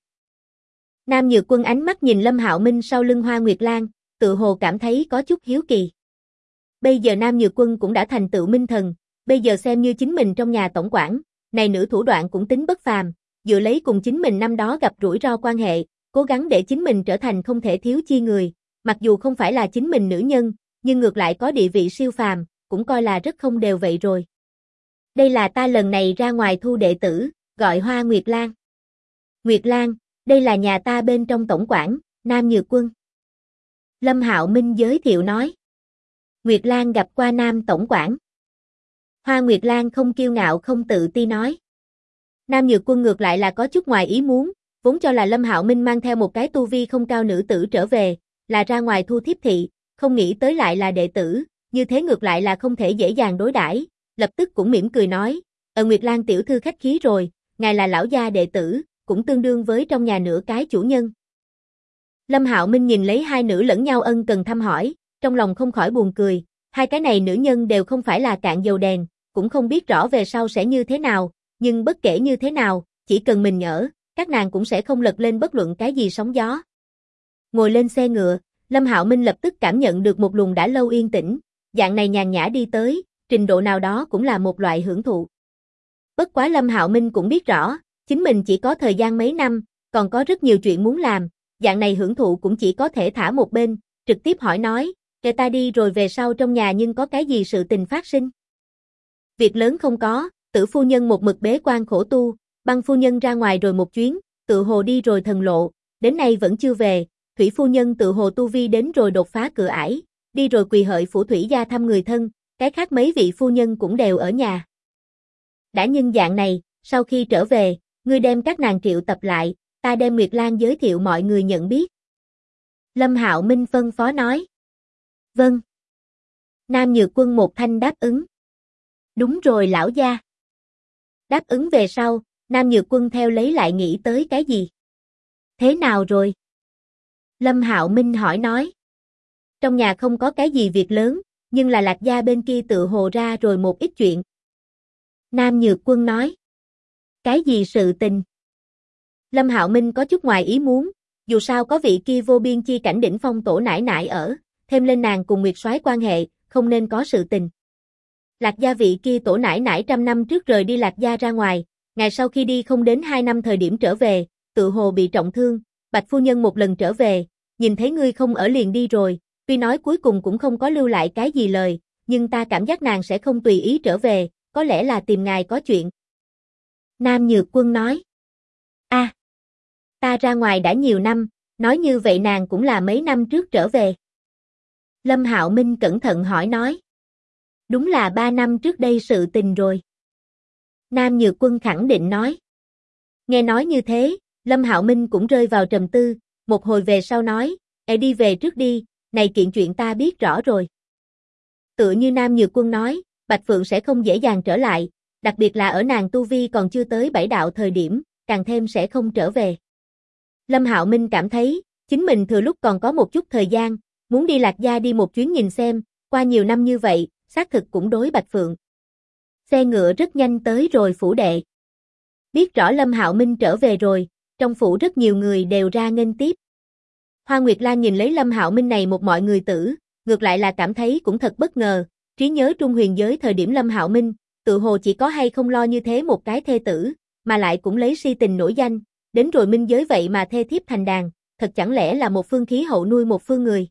Speaker 1: Nam Nhược Quân ánh mắt nhìn Lâm Hạo Minh sau lưng Hoa Nguyệt Lan, tự hồ cảm thấy có chút hiếu kỳ. Bây giờ Nam Nhược Quân cũng đã thành tựu minh thần, bây giờ xem như chính mình trong nhà tổng quản, này nữ thủ đoạn cũng tính bất phàm, dựa lấy cùng chính mình năm đó gặp rủi ro quan hệ, cố gắng để chính mình trở thành không thể thiếu chi người, mặc dù không phải là chính mình nữ nhân, nhưng ngược lại có địa vị siêu phàm, cũng coi là rất không đều vậy rồi. Đây là ta lần này ra ngoài thu đệ tử, gọi Hoa Nguyệt Lan. Nguyệt Lan, đây là nhà ta bên trong tổng quản, Nam Nhược Quân. Lâm Hạo Minh giới thiệu nói. Nguyệt Lan gặp qua Nam tổng quản. Hoa Nguyệt Lan không kiêu ngạo không tự ti nói. Nam Nhược Quân ngược lại là có chút ngoài ý muốn, vốn cho là Lâm Hạo Minh mang theo một cái tu vi không cao nữ tử trở về, là ra ngoài thu thiếp thị, không nghĩ tới lại là đệ tử, như thế ngược lại là không thể dễ dàng đối đãi, lập tức cũng mỉm cười nói, Nguyệt Lan tiểu thư khách khí rồi, ngài là lão gia đệ tử, cũng tương đương với trong nhà nửa cái chủ nhân. Lâm Hạo Minh nhìn lấy hai nữ lẫn nhau ân cần thăm hỏi, trong lòng không khỏi buồn cười, hai cái này nữ nhân đều không phải là cạn dầu đèn, cũng không biết rõ về sau sẽ như thế nào, nhưng bất kể như thế nào, chỉ cần mình nhỡ, các nàng cũng sẽ không lật lên bất luận cái gì sóng gió. Ngồi lên xe ngựa, Lâm Hạo Minh lập tức cảm nhận được một luồng đã lâu yên tĩnh, dạng này nhàn nhã đi tới, trình độ nào đó cũng là một loại hưởng thụ. Bất quá Lâm Hạo Minh cũng biết rõ, chính mình chỉ có thời gian mấy năm, còn có rất nhiều chuyện muốn làm, dạng này hưởng thụ cũng chỉ có thể thả một bên, trực tiếp hỏi nói, kể ta đi rồi về sau trong nhà nhưng có cái gì sự tình phát sinh? Việc lớn không có, Tử phu nhân một mực bế quan khổ tu, Băng phu nhân ra ngoài rồi một chuyến, tự hồ đi rồi thần lộ, đến nay vẫn chưa về, Thủy phu nhân tự hồ tu vi đến rồi đột phá cửa ải, đi rồi quỳ hợi phủ thủy gia thăm người thân, cái khác mấy vị phu nhân cũng đều ở nhà. Đã nhân dạng này, sau khi trở về, ngươi đem các nàng triệu tập lại, ta đem Nguyệt Lan giới thiệu mọi người nhận biết. Lâm Hạo Minh phân phó nói. Vâng. Nam Nhược Quân một thanh đáp ứng. Đúng rồi lão gia. Đáp ứng về sau, Nam Nhược Quân theo lấy lại nghĩ tới cái gì? Thế nào rồi? Lâm Hạo Minh hỏi nói. Trong nhà không có cái gì việc lớn, nhưng là Lạc gia bên kia tự hồ ra rồi một ít chuyện. Nam Nhược Quân nói. Cái gì sự tình? Lâm Hạo Minh có chút ngoài ý muốn, dù sao có vị kia vô biên chi cảnh đỉnh phong tổ nải nải ở, thêm lên nàng cùng Nguyệt Soái quan hệ, không nên có sự tình. Lạc gia vị kia tổ nải nải trăm năm trước rời đi Lạc gia ra ngoài, ngày sau khi đi không đến 2 năm thời điểm trở về, tự hồ bị trọng thương, Bạch phu nhân một lần trở về, nhìn thấy ngươi không ở liền đi rồi, tuy nói cuối cùng cũng không có lưu lại cái gì lời, nhưng ta cảm giác nàng sẽ không tùy ý trở về, có lẽ là tìm ngài có chuyện. Nam Nhược Quân nói. Ta ra ngoài đã nhiều năm, nói như vậy nàng cũng là mấy năm trước trở về. Lâm Hạo Minh cẩn thận hỏi nói. Đúng là 3 năm trước đây sự tình rồi. Nam Nhược Quân khẳng định nói. Nghe nói như thế, Lâm Hạo Minh cũng rơi vào trầm tư, một hồi về sau nói, đi về trước đi, này kiện chuyện ta biết rõ rồi. Tựa như Nam Nhược Quân nói, Bạch Phượng sẽ không dễ dàng trở lại, đặc biệt là ở nàng tu vi còn chưa tới 7 đạo thời điểm, càng thêm sẽ không trở về. Lâm Hạo Minh cảm thấy, chính mình thừa lúc còn có một chút thời gian, muốn đi Lạc gia đi một chuyến nhìn xem, qua nhiều năm như vậy, xác thực cũng đối Bạch Phượng. Xe ngựa rất nhanh tới rồi phủ đệ. Biết rõ Lâm Hạo Minh trở về rồi, trong phủ rất nhiều người đều ra nghênh tiếp. Hoa Nguyệt Lan nhìn lấy Lâm Hạo Minh này một mọi người tử, ngược lại là cảm thấy cũng thật bất ngờ, trí nhớ Trung Huyền giới thời điểm Lâm Hạo Minh, tự hồ chỉ có hay không lo như thế một cái thê tử, mà lại cũng lấy si tình nổi danh, đến rồi minh giới vậy mà thê thiếp thành đàn, thật chẳng lẽ là một phương khí hậu nuôi một phương người.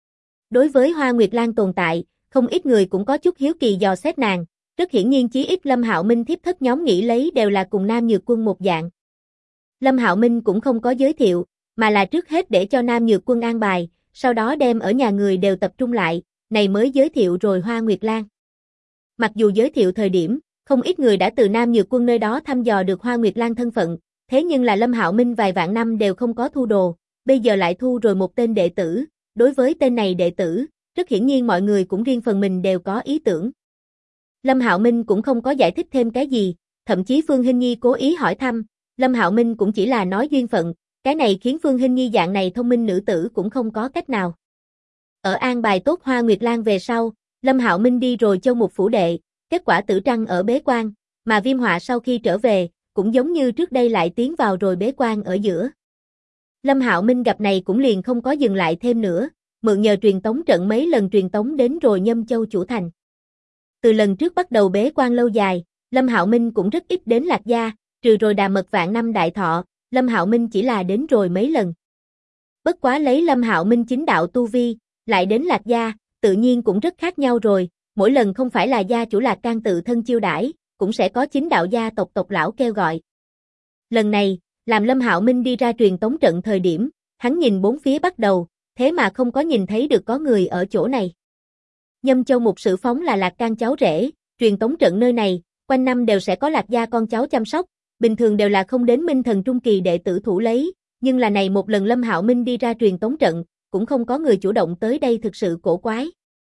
Speaker 1: Đối với Hoa Nguyệt Lan tồn tại, không ít người cũng có chút hiếu kỳ dò xét nàng, rất hiển nhiên chí ít Lâm Hạo Minh thiếp thất nhóm nghĩ lấy đều là cùng Nam Nhược Quân một dạng. Lâm Hạo Minh cũng không có giới thiệu, mà là trước hết để cho Nam Nhược Quân an bài, sau đó đem ở nhà người đều tập trung lại, này mới giới thiệu rồi Hoa Nguyệt Lan. Mặc dù giới thiệu thời điểm, không ít người đã từ Nam Nhược Quân nơi đó thăm dò được Hoa Nguyệt Lan thân phận, thế nhưng là Lâm Hạo Minh vài vạn năm đều không có thu đồ, bây giờ lại thu rồi một tên đệ tử, đối với tên này đệ tử, rất hiển nhiên mọi người cũng riêng phần mình đều có ý tưởng. Lâm Hạo Minh cũng không có giải thích thêm cái gì, thậm chí Phương Hinh Nhi cố ý hỏi thăm, Lâm Hạo Minh cũng chỉ là nói duyên phận, cái này khiến Phương Hinh Nhi dạng này thông minh nữ tử cũng không có cách nào. Ở an bài tốt Hoa Nguyệt Lan về sau, Lâm Hạo Minh đi rồi Châu Mục phủ đệ, kết quả Tử Trăng ở bế quan, mà Viêm Họa sau khi trở về, cũng giống như trước đây lại tiến vào rồi bế quan ở giữa. Lâm Hạo Minh gặp này cũng liền không có dừng lại thêm nữa, mượn nhờ truyền tống trận mấy lần truyền tống đến rồi Nhâm Châu chủ thành. Từ lần trước bắt đầu bế quan lâu dài, Lâm Hạo Minh cũng rất ít đến Lạc gia, trừ rồi Đà Mật vạn năm đại thọ, Lâm Hạo Minh chỉ là đến rồi mấy lần. Bất quá lấy Lâm Hạo Minh chính đạo tu vi, lại đến Lạc gia, tự nhiên cũng rất khác nhau rồi, mỗi lần không phải là gia chủ Lạc Can tự thân chiêu đãi, cũng sẽ có chính đạo gia tộc lão kêu gọi. Lần này, làm Lâm Hạo Minh đi ra truyền tống trận thời điểm, hắn nhìn bốn phía bắt đầu, thế mà không có nhìn thấy được có người ở chỗ này. Nhâm Châu Mục Sử Phóng là Lạc Can cháu rể, truyền tống trận nơi này, quanh năm đều sẽ có Lạc gia con cháu chăm sóc, bình thường đều là không đến minh thần trung kỳ đệ tử thủ lấy, nhưng là này một lần Lâm Hạo Minh đi ra truyền tống trận, cũng không có người chủ động tới đây thực sự cổ quái.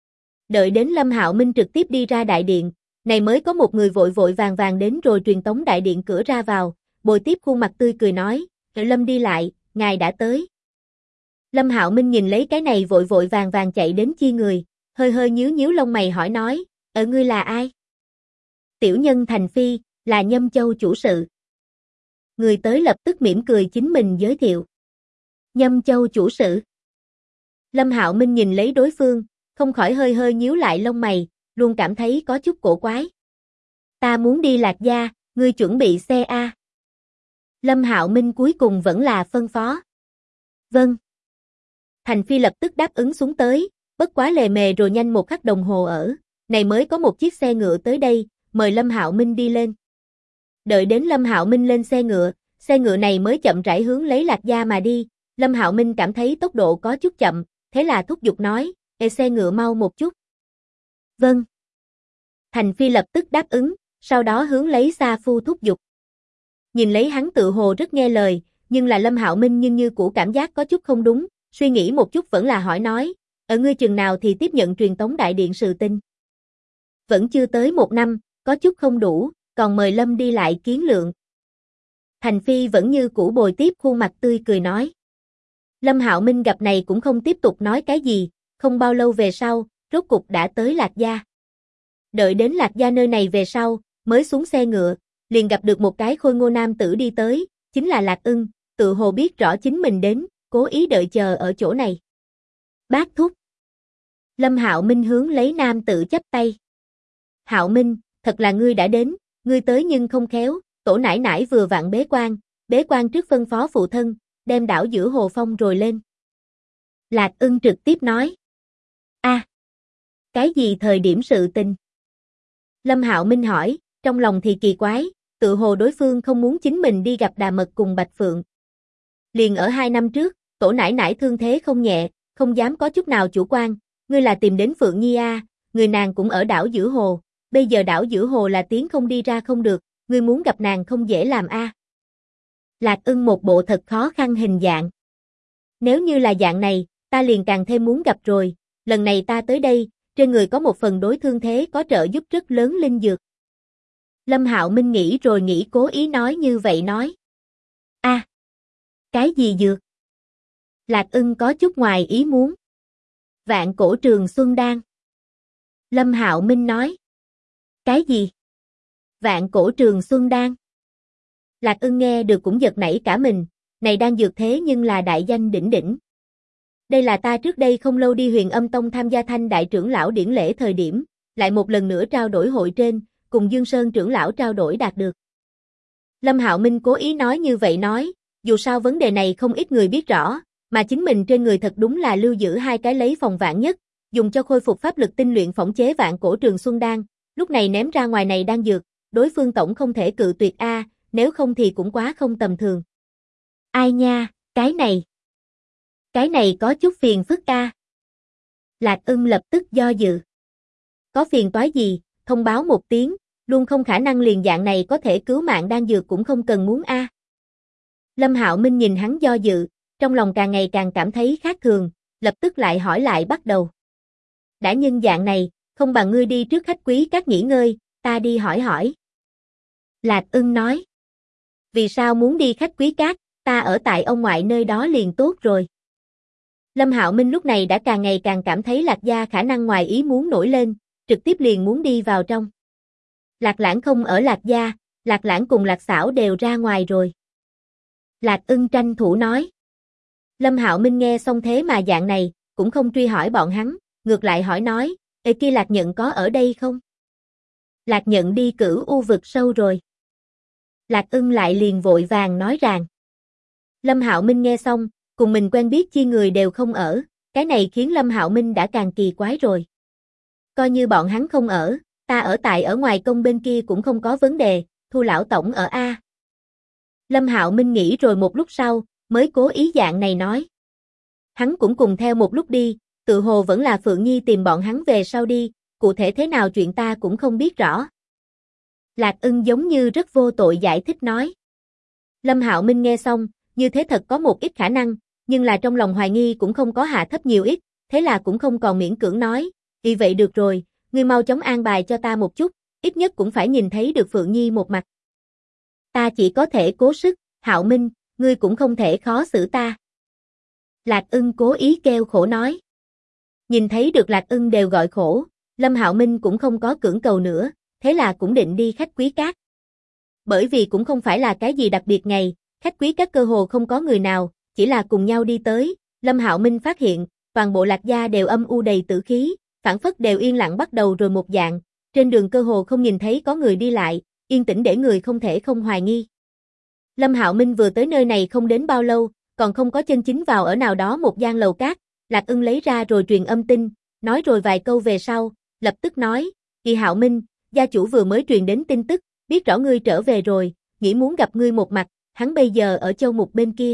Speaker 1: Đợi đến Lâm Hạo Minh trực tiếp đi ra đại điện, này mới có một người vội vội vàng vàng đến rồi truyền tống đại điện cửa ra vào, bồi tiếp khuôn mặt tươi cười nói, Lâm đi lại, ngài đã tới. Lâm Hạo Minh nhìn lấy cái này vội vội vàng vàng chạy đến chi người, hơi hơi nhíu nhíu lông mày hỏi nói, ngươi là ai? Tiểu nhân Thành Phi, là Nhâm Châu chủ sự. Người tới lập tức mỉm cười chính mình giới thiệu. Nhâm Châu chủ sự. Lâm Hạo Minh nhìn lấy đối phương, không khỏi hơi hơi nhíu lại lông mày, luôn cảm thấy có chút cổ quái. Ta muốn đi Lạc gia, ngươi chuẩn bị xe A. Lâm Hạo Minh cuối cùng vẫn là phân phó. Vâng. Thành Phi lập tức đáp ứng xuống tới, bất quá lề mề rồi nhanh một khắc đồng hồ ở, này mới có một chiếc xe ngựa tới đây, mời Lâm Hạo Minh đi lên. Đợi đến Lâm Hạo Minh lên xe ngựa này mới chậm rãi hướng lấy Lạc gia mà đi, Lâm Hạo Minh cảm thấy tốc độ có chút chậm, thế là thúc giục nói, xe ngựa mau một chút. Vâng. Thành Phi lập tức đáp ứng, sau đó hướng lấy Sa Phu thúc giục. Nhìn lấy hắn tự hồ rất nghe lời, nhưng là Lâm Hạo Minh nhưng như cũ cảm giác có chút không đúng, suy nghĩ một chút vẫn là hỏi nói, ở ngươi chừng nào thì tiếp nhận truyền tống đại điện sự tình. Vẫn chưa tới 1 năm, có chút không đủ, còn mời Lâm đi lại kiến lượng. Thành Phi vẫn như cũ bồi tiếp khuôn mặt tươi cười nói. Lâm Hạo Minh gặp này cũng không tiếp tục nói cái gì, không bao lâu về sau, rốt cục đã tới Lạc gia. Đợi đến Lạc gia nơi này về sau, mới xuống xe ngựa, liền gặp được một cái khôi ngô nam tử đi tới, chính là Lạc Ưng, tự hồ biết rõ chính mình đến, cố ý đợi chờ ở chỗ này. Bác thúc. Lâm Hạo Minh hướng lấy nam tử chắp tay. Hạo Minh, thật là ngươi đã đến, ngươi tới nhưng không khéo, tổ nải nải vừa vặn bế quan trước phân phó phụ thân, đem đảo giữa hồ phong rồi lên. Lạc Ưng trực tiếp nói. Cái gì thời điểm sự tình? Lâm Hạo Minh hỏi, trong lòng thì kỳ quái, tự hồ đối phương không muốn chính mình đi gặp Đà Mật cùng Bạch Phượng. Liền ở 2 năm trước, tổ nải nải thương thế không nhẹ, không dám có chút nào chủ quan, ngươi là tìm đến Phượng Nhi a, người nàng cũng ở đảo giữa hồ, bây giờ đảo giữa hồ là tiếng không đi ra không được, ngươi muốn gặp nàng không dễ làm a. Lạc Ưng một bộ thật khó khăn hình dạng. Nếu như là dạng này, ta liền càng thêm muốn gặp rồi, lần này ta tới đây, trên người có một phần đối thương thế có trợ giúp rất lớn linh dược. Lâm Hạo Minh nghĩ rồi nghĩ cố ý nói như vậy nói. Cái gì dược? Lạc Ưng có chút ngoài ý muốn. Vạn cổ trường xuân đan. Lâm Hạo Minh nói. Cái gì? Vạn cổ trường xuân đan. Lạc Ưng nghe được cũng giật nảy cả mình, này đan dược thế nhưng là đại danh đỉnh đỉnh. Đây là ta trước đây không lâu đi Huyền Âm Tông tham gia Thanh đại trưởng lão điển lễ thời điểm, lại một lần nữa trao đổi hội trên, cùng Dương Sơn trưởng lão trao đổi đạt được. Lâm Hạo Minh cố ý nói như vậy nói, dù sao vấn đề này không ít người biết rõ, mà chính mình trên người thật đúng là lưu giữ 2 cái lấy phòng vạn nhất, dùng cho khôi phục pháp lực tinh luyện phỏng chế vạn cổ trường xuân đan, lúc này ném ra ngoài này đan dược, đối phương tổng không thể cự tuyệt a, nếu không thì cũng quá không tầm thường. Ai nha, cái này có chút phiền phức a. Lạc Ưng lập tức do dự. Có phiền toái gì, thông báo một tiếng, luôn không khả năng liền dạng này có thể cứu mạng đan dược cũng không cần muốn a. Lâm Hạo Minh nhìn hắn do dự, trong lòng càng ngày càng cảm thấy khác thường, lập tức lại hỏi lại bắt đầu. Đã nhân dạng này, không bằng ngươi đi trước khách quý các nghỉ ngơi, ta đi hỏi hỏi. Lạc Ưng nói. Vì sao muốn đi khách quý các, ta ở tại ông ngoại nơi đó liền tốt rồi. Lâm Hạo Minh lúc này đã càng ngày càng cảm thấy Lạc gia khả năng ngoài ý muốn nổi lên, trực tiếp liền muốn đi vào trong. Lạc Lãng không ở Lạc gia, Lạc Lãng cùng Lạc Xảo đều ra ngoài rồi. Lạc Ưng tranh thủ nói. Lâm Hạo Minh nghe xong thế mà dạng này, cũng không truy hỏi bọn hắn, ngược lại hỏi nói, ê kia Lạc Nhận có ở đây không? Lạc Nhận đi cửu u vực sâu rồi. Lạc Ưng lại liền vội vàng nói rằng. Lâm Hạo Minh nghe xong, cùng mình quen biết chi người đều không ở, cái này khiến Lâm Hạo Minh đã càng kỳ quái rồi. Coi như bọn hắn không ở, ta ở tại ở ngoài công bên kia cũng không có vấn đề, Thu lão tổng ở a. Lâm Hạo Minh nghĩ rồi một lúc sau, mới cố ý dạng này nói. Hắn cũng cùng theo một lúc đi, tự hồ vẫn là Phượng Nhi tìm bọn hắn về sau đi, cụ thể thế nào chuyện ta cũng không biết rõ. Lạc Ưng giống như rất vô tội giải thích nói. Lâm Hạo Minh nghe xong, như thế thật có một ít khả năng, nhưng là trong lòng hoài nghi cũng không có hạ thấp nhiều ít, thế là cũng không còn miễn cưỡng nói, vậy được rồi, ngươi mau chóng an bài cho ta một chút, ít nhất cũng phải nhìn thấy được Phượng Nhi một mặt. Ta chỉ có thể cố sức, Hạo Minh, ngươi cũng không thể khó xử ta. Lạc Ưng cố ý kêu khổ nói. Nhìn thấy được Lạc Ưng đều gọi khổ, Lâm Hạo Minh cũng không có cưỡng cầu nữa, thế là cũng định đi khách quý các. Bởi vì cũng không phải là cái gì đặc biệt ngày, khách quý các cơ hồ không có người nào, chỉ là cùng nhau đi tới, Lâm Hạo Minh phát hiện, toàn bộ Lạc gia đều âm u đầy tử khí, phảng phất đều yên lặng bắt đầu rồi một dạng, trên đường cơ hồ không nhìn thấy có người đi lại, yên tĩnh để người không thể không hoài nghi. Lâm Hạo Minh vừa tới nơi này không đến bao lâu, còn không có chân chính vào ở nào đó một gian lầu cát, Lạc Ưng lấy ra rồi truyền âm tin, nói rồi vài câu về sau, lập tức nói, "Kỳ Hạo Minh, gia chủ vừa mới truyền đến tin tức, biết rõ ngươi trở về rồi, nghĩ muốn gặp ngươi một mặt, hắn bây giờ ở Châu Mục bên kia."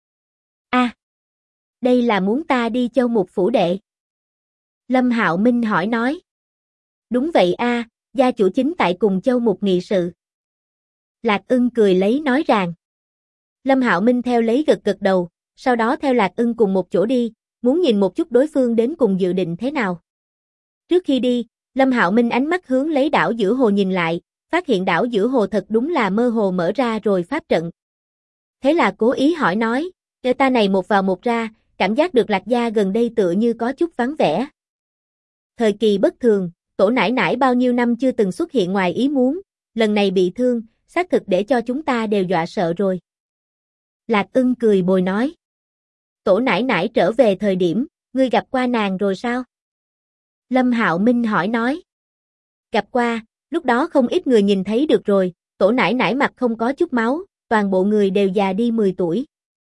Speaker 1: Đây là muốn ta đi Châu Mục phủ đệ. Lâm Hạo Minh hỏi nói. Đúng vậy gia chủ chính tại cùng Châu Mục nghị sự. Lạc Ưng cười lấy nói rằng. Lâm Hạo Minh theo lấy gật gật đầu, sau đó theo Lạc Ưng cùng một chỗ đi, muốn nhìn một chút đối phương đến cùng dự định thế nào. Trước khi đi, Lâm Hạo Minh ánh mắt hướng lấy đảo giữa hồ nhìn lại, phát hiện đảo giữa hồ thật đúng là mơ hồ mở ra rồi pháp trận. Thế là cố ý hỏi nói, ta này một vào một ra, cảm giác được Lạc gia gần đây tựa như có chút vắng vẻ. Thời kỳ bất thường, tổ nải nải bao nhiêu năm chưa từng xuất hiện ngoài ý muốn, lần này bị thương, xác thực để cho chúng ta đều dọa sợ rồi. Lạc Ưng cười bồi nói. Tổ nải nải trở về thời điểm, ngươi gặp qua nàng rồi sao? Lâm Hạo Minh hỏi nói. Gặp qua, lúc đó không ít người nhìn thấy được rồi, Tổ nải nải mặt không có chút máu, toàn bộ người đều già đi 10 tuổi.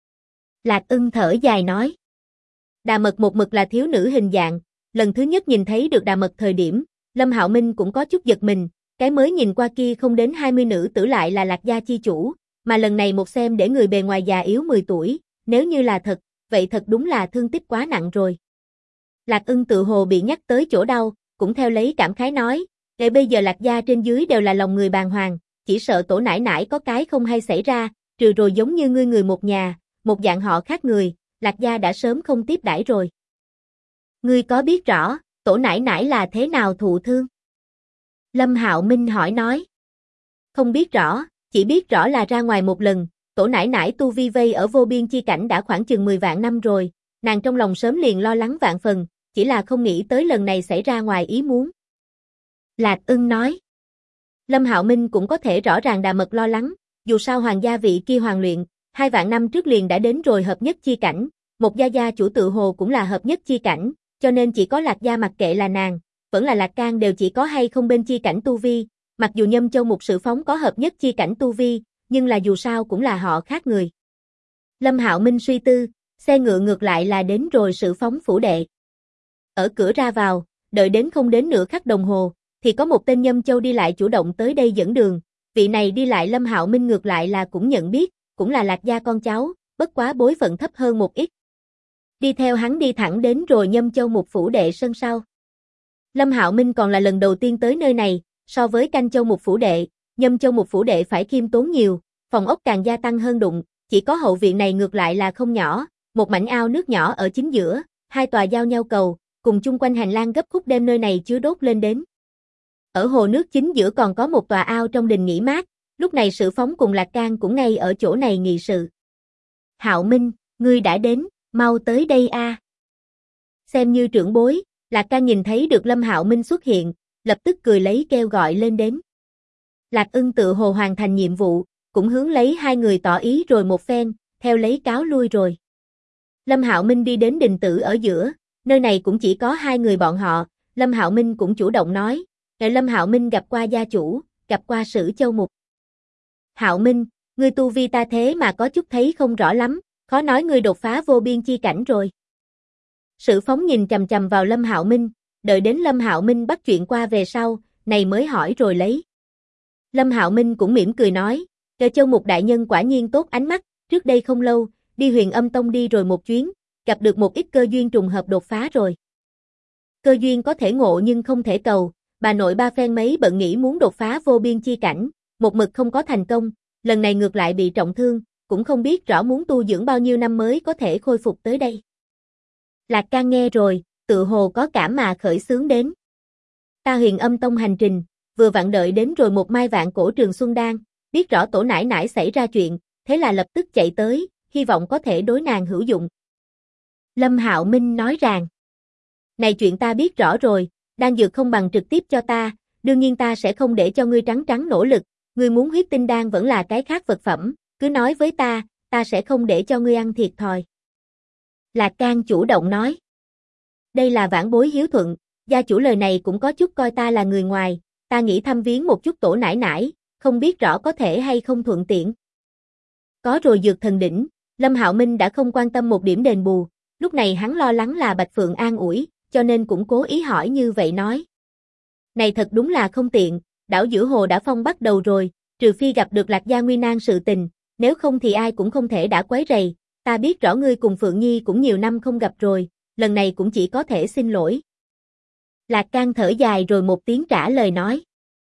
Speaker 1: Lạc Ưng thở dài nói. Đà Mật một mực là thiếu nữ hình dạng, lần thứ nhất nhìn thấy được Đà Mật thời điểm, Lâm Hạo Minh cũng có chút giật mình, cái mới nhìn qua kia không đến 20 nữ tử lại là Lạc gia chi chủ, mà lần này một xem để người bề ngoài già yếu 10 tuổi, nếu như là thật, vậy thật đúng là thương tích quá nặng rồi. Lạc Ưng tự hồ bị nhắc tới chỗ đau, cũng theo lấy cảm khái nói, để bây giờ Lạc gia trên dưới đều là lòng người bàng hoàng, chỉ sợ Tổ nải nải có cái không hay xảy ra, trừ rồi giống như ngươi người một nhà, một dạng họ khác người, Lạc gia đã sớm không tiếp đãi rồi. Ngươi có biết rõ, Tổ nải nải là thế nào thụ thương? Lâm Hạo Minh hỏi nói. Không biết rõ, chỉ biết rõ là ra ngoài một lần, Tổ nải nải tu vi vây ở vô biên chi cảnh đã khoảng chừng 10 vạn năm rồi, nàng trong lòng sớm liền lo lắng vạn phần, chỉ là không nghĩ tới lần này xảy ra ngoài ý muốn. Lạc Ưng nói. Lâm Hạo Minh cũng có thể rõ ràng Đà Mật lo lắng, dù sao hoàng gia vị kia hoàng luyện, 2 vạn năm trước liền đã đến rồi hợp nhất chi cảnh, một gia gia chủ tự hồ cũng là hợp nhất chi cảnh, cho nên chỉ có Lạc gia mặc kệ là nàng, vẫn là Lạc Can đều chỉ có hay không bên chi cảnh tu vi, mặc dù Nhâm Châu Mục Sử Phóng có hợp nhất chi cảnh tu vi, nhưng là dù sao cũng là họ khác người. Lâm Hạo Minh suy tư, xe ngựa ngược lại là đến rồi Sử Phóng phủ đệ. Ở cửa ra vào, đợi đến không đến nửa khắc đồng hồ, thì có một tên Nhâm Châu đi lại chủ động tới đây dẫn đường, vị này đi lại Lâm Hạo Minh ngược lại là cũng nhận biết, cũng là Lạc gia con cháu, bất quá bối phận thấp hơn một ít. Đi theo hắn đi thẳng đến rồi Nhâm Châu Mục phủ đệ sân sau. Lâm Hạo Minh còn là lần đầu tiên tới nơi này, so với Canh Châu Mục phủ đệ, Nhâm Châu Mục phủ đệ phải khiêm tốn nhiều, phòng ốc càng gia tăng hơn đụng, chỉ có hậu viện này ngược lại là không nhỏ, một mảnh ao nước nhỏ ở chính giữa, 2 tòa giao nhau cầu, cùng chung quanh hành lang gấp khúc đem nơi này chứa đốt lên đến. Ở hồ nước chính giữa còn có một tòa ao trong đình nghỉ mát, lúc này Sử Phóng cùng Lạc Can cũng ngay ở chỗ này nghị sự. Hạo Minh, ngươi đã đến, mau tới đây a. Xem như trưởng bối, Lạc Can nhìn thấy được Lâm Hạo Minh xuất hiện, lập tức cười lấy kêu gọi lên đến. Lạc Ưng tự hồ hoàn thành nhiệm vụ, cũng hướng lấy 2 người tỏ ý rồi một phen, theo lấy cáo lui rồi. Lâm Hạo Minh đi đến đình tử ở giữa, nơi này cũng chỉ có 2 người bọn họ, Lâm Hạo Minh cũng chủ động nói, Lâm Hạo Minh gặp qua gia chủ, gặp qua Sử Châu Mục. Hạo Minh, ngươi tu vi ta thế mà có chút thấy không rõ lắm, khó nói ngươi đột phá vô biên chi cảnh rồi. Sử Phóng nhìn chằm chằm vào Lâm Hạo Minh, đợi đến Lâm Hạo Minh bắt chuyện qua về sau, này mới hỏi rồi lấy. Lâm Hạo Minh cũng mỉm cười nói, Châu Mục đại nhân quả nhiên tốt ánh mắt, trước đây không lâu, đi Huyền Âm Tông đi rồi một chuyến, gặp được một ít cơ duyên trùng hợp đột phá rồi. Cơ duyên có thể ngộ nhưng không thể cầu, bà nội ba phen mấy bận nghĩ muốn đột phá vô biên chi cảnh, một mực không có thành công, lần này ngược lại bị trọng thương, cũng không biết rõ muốn tu dưỡng bao nhiêu năm mới có thể khôi phục tới đây. Lạc Can nghe rồi, tự hồ có cảm mà khởi xướng đến. Ta Huyền Âm Tông hành trình, vừa vặn đợi đến rồi một mai vạn cổ trường xuân đan, biết rõ Tổ nải nải xảy ra chuyện, thế là lập tức chạy tới, hy vọng có thể đối nàng hữu dụng. Lâm Hạo Minh nói rằng, này chuyện ta biết rõ rồi, đan dược không bằng trực tiếp cho ta, đương nhiên ta sẽ không để cho ngươi trắng trắng nỗ lực, ngươi muốn huyết tinh đan vẫn là cái khác vật phẩm, cứ nói với ta sẽ không để cho ngươi ăn thiệt thòi. Lạc Can chủ động nói, đây là vãn bối hiếu thuận, gia chủ lời này cũng có chút coi ta là người ngoài, ta nghĩ thăm viếng một chút Tổ nải nải, không biết rõ có thể hay không thuận tiện. Có rồi dược thần đỉnh, Lâm Hạo Minh đã không quan tâm một điểm đền bù, lúc này hắn lo lắng là Bạch Phượng an ủi, cho nên cũng cố ý hỏi như vậy nói. Này thật đúng là không tiện, đảo giữa hồ đã phong bắt đầu rồi, trừ phi gặp được Lạc gia nguy nan sự tình, nếu không thì ai cũng không thể đã quấy rầy, ta biết rõ ngươi cùng Phượng Nhi cũng nhiều năm không gặp rồi, lần này cũng chỉ có thể xin lỗi. Lạc Can thở dài rồi một tiếng trả lời nói.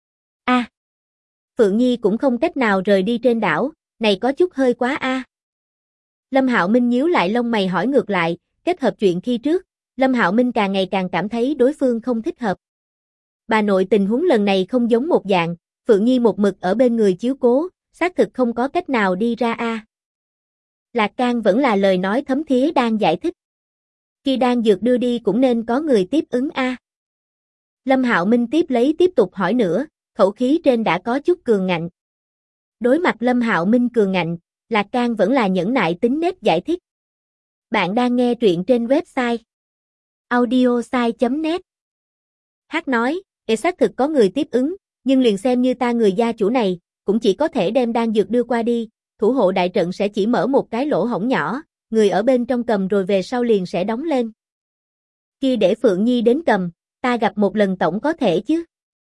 Speaker 1: Phượng Nhi cũng không cách nào rời đi trên đảo, này có chút hơi quá a. Lâm Hạo Minh nhíu lại lông mày hỏi ngược lại, kết hợp chuyện khi trước, Lâm Hạo Minh càng ngày càng cảm thấy đối phương không thích hợp. Bà nội tình huống lần này không giống một dạng, Phượng Nhi một mực ở bên người chiếu cố, xác thực không có cách nào đi ra a. Lạc Can vẫn là lời nói thấm thía đang giải thích. Khi đang dược đưa đi cũng nên có người tiếp ứng a. Lâm Hạo Minh tiếp tục hỏi nữa, khẩu khí trên đã có chút cường ngạnh. Đối mặt Lâm Hạo Minh cường ngạnh, Lạc Can vẫn là nhẫn nại tính nết giải thích. Bạn đang nghe truyện trên website audiosai.net Hát nói, xác thực có người tiếp ứng, nhưng liền xem như ta người gia chủ này, cũng chỉ có thể đem đan dược đưa qua đi, thủ hộ đại trận sẽ chỉ mở một cái lỗ hổng nhỏ, người ở bên trong cầm rồi về sau liền sẽ đóng lên. Kia để Phượng Nhi đến cầm, ta gặp một lần tổng có thể chứ.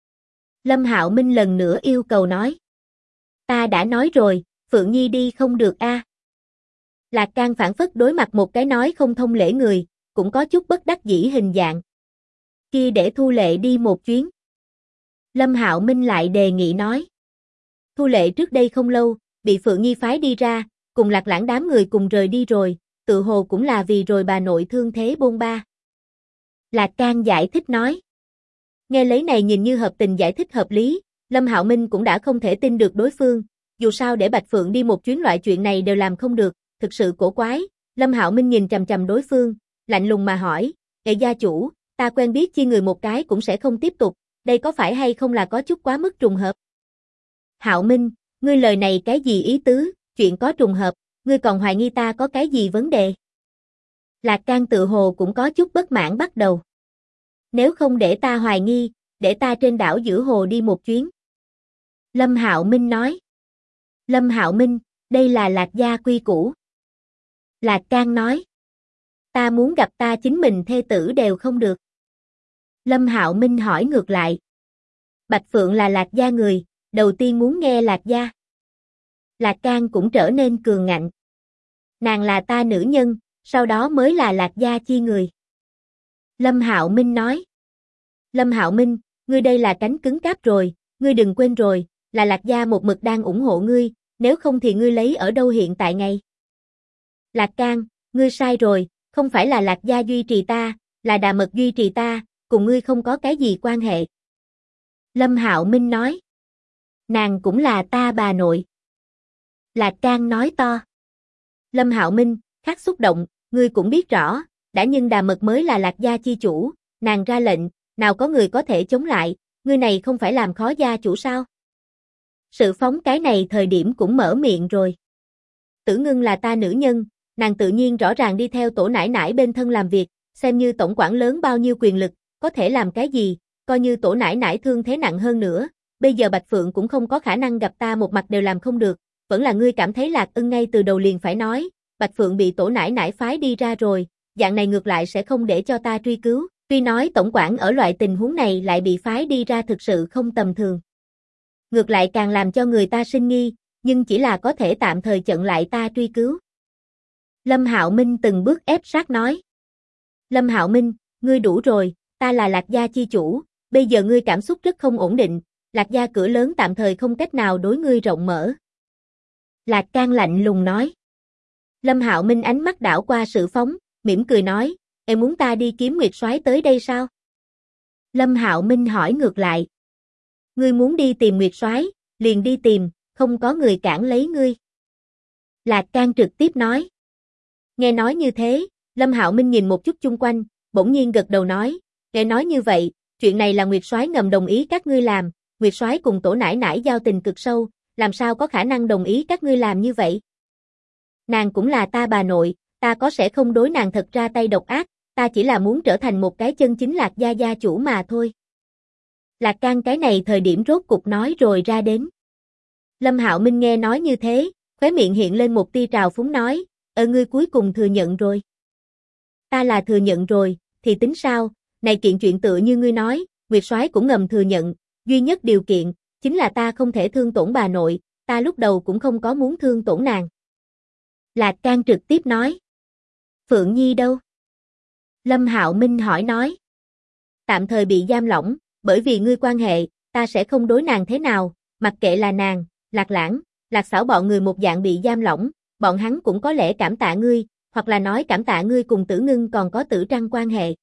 Speaker 1: Lâm Hạo Minh lần nữa yêu cầu nói. Ta đã nói rồi, Phượng Nhi đi không được a. Lạc Can phản phất đối mặt một cái nói không thông lễ người, cũng có chút bất đắc dĩ hình dạng. Kia để Thu Lệ đi một chuyến. Lâm Hạo Minh lại đề nghị nói. Thu Lệ trước đây không lâu, bị Phượng Nhi phái đi ra, cùng Lạc Lãng đám người cùng rời đi rồi, tự hồ cũng là vì rồi bà nội thương thế bôn ba. Lạc Can giải thích nói. Nghe lấy này nhìn như hợp tình giải thích hợp lý, Lâm Hạo Minh cũng đã không thể tin được đối phương, dù sao để Bạch Phượng đi một chuyến loại chuyện này đều làm không được, thực sự cổ quái. Lâm Hạo Minh nhìn chằm chằm đối phương, lạnh lùng mà hỏi, gia chủ, ta quen biết chi người một cái cũng sẽ không tiếp tục, đây có phải hay không là có chút quá mức trùng hợp? Hạo Minh, ngươi lời này cái gì ý tứ, chuyện có trùng hợp, ngươi còn hoài nghi ta có cái gì vấn đề? Lạc Can tự hồ cũng có chút bất mãn bắt đầu. Nếu không để ta hoài nghi, để ta trên đảo giữa hồ đi một chuyến. Lâm Hạo Minh nói. Lâm Hạo Minh, đây là Lạc gia quy củ. Lạc Can nói. Ta muốn gặp ta chính mình thê tử đều không được. Lâm Hạo Minh hỏi ngược lại. Bạch Phượng là Lạc gia người, đầu tiên muốn nghe Lạc gia. Lạc Can cũng trở nên cường ngạnh. Nàng là ta nữ nhân, sau đó mới là Lạc gia chi người. Lâm Hạo Minh nói. Lâm Hạo Minh, ngươi đây là cánh cứng cáp rồi, ngươi đừng quên rồi, là Lạc gia một mực đang ủng hộ ngươi, nếu không thì ngươi lấy ở đâu hiện tại ngày. Lạc Can, ngươi sai rồi, không phải là Lạc gia duy trì ta, là Đà Mật duy trì ta, cùng ngươi không có cái gì quan hệ. Lâm Hạo Minh nói. Nàng cũng là ta bà nội. Lạc Can nói to. Lâm Hạo Minh, khắc xúc động, ngươi cũng biết rõ, đã nhưng Đà Mật mới là Lạc gia chi chủ, nàng ra lệnh, nào có người có thể chống lại, ngươi này không phải làm khó gia chủ sao? Sự phóng cái này thời điểm cũng mở miệng rồi. Tử Ngưng là ta nữ nhân, nàng tự nhiên rõ ràng đi theo tổ nải nải bên thân làm việc, xem như tổng quản lớn bao nhiêu quyền lực, có thể làm cái gì, coi như tổ nải nải thương thế nặng hơn nữa, bây giờ Bạch Phượng cũng không có khả năng gặp ta một mặt đều làm không được, vẫn là ngươi cảm thấy Lạc Ưng ngay từ đầu liền phải nói, Bạch Phượng bị tổ nải nải phái đi ra rồi, dạng này ngược lại sẽ không để cho ta truy cứu, tuy nói tổng quản ở loại tình huống này lại bị phái đi ra thực sự không tầm thường. Ngược lại càng làm cho người ta sinh nghi, nhưng chỉ là có thể tạm thời chặn lại ta truy cứu. Lâm Hạo Minh từng bước ép sát nói. Lâm Hạo Minh, ngươi đủ rồi, ta là Lạc gia chi chủ, bây giờ ngươi cảm xúc rất không ổn định, Lạc gia cửa lớn tạm thời không cách nào đối ngươi rộng mở. Lạc Can lạnh lùng nói. Lâm Hạo Minh ánh mắt đảo qua Sự Phóng, mỉm cười nói, em muốn ta đi kiếm Nguyệt Soái tới đây sao? Lâm Hạo Minh hỏi ngược lại. Ngươi muốn đi tìm Nguyệt Soái, liền đi tìm, không có người cản lấy ngươi. Lạc Can trực tiếp nói. Nghe nói như thế, Lâm Hạo Minh nhìn một chút chung quanh, bỗng nhiên gật đầu nói, nghe nói như vậy, chuyện này là Nguyệt Soái ngầm đồng ý các ngươi làm, Nguyệt Soái cùng tổ nải nải giao tình cực sâu, làm sao có khả năng đồng ý các ngươi làm như vậy? Nàng cũng là ta bà nội, ta có sẽ không đối nàng thật ra tay độc ác, ta chỉ là muốn trở thành một cái chân chính Lạc gia gia chủ mà thôi. Lạc Can cái này thời điểm rốt cục nói rồi ra đến. Lâm Hạo Minh nghe nói như thế, khóe miệng hiện lên một tia trào phúng nói, ngươi cuối cùng thừa nhận rồi. Ta là thừa nhận rồi, thì tính sao, này kiện chuyện tựa như ngươi nói, Nguyệt Soái cũng ngầm thừa nhận, duy nhất điều kiện, chính là ta không thể thương tổn bà nội, ta lúc đầu cũng không có muốn thương tổn nàng. Lạc Can trực tiếp nói. Phượng Nhi đâu? Lâm Hạo Minh hỏi nói. Tạm thời bị giam lỏng, bởi vì ngươi quan hệ, ta sẽ không đối nàng thế nào, mặc kệ là nàng, Lạc Lãng, Lạc Xảo bọn người một dạng bị giam lỏng, bọn hắn cũng có lẽ cảm tạ ngươi, hoặc là nói cảm tạ ngươi cùng Tử Ngưng còn có Tử Trăng quan hệ.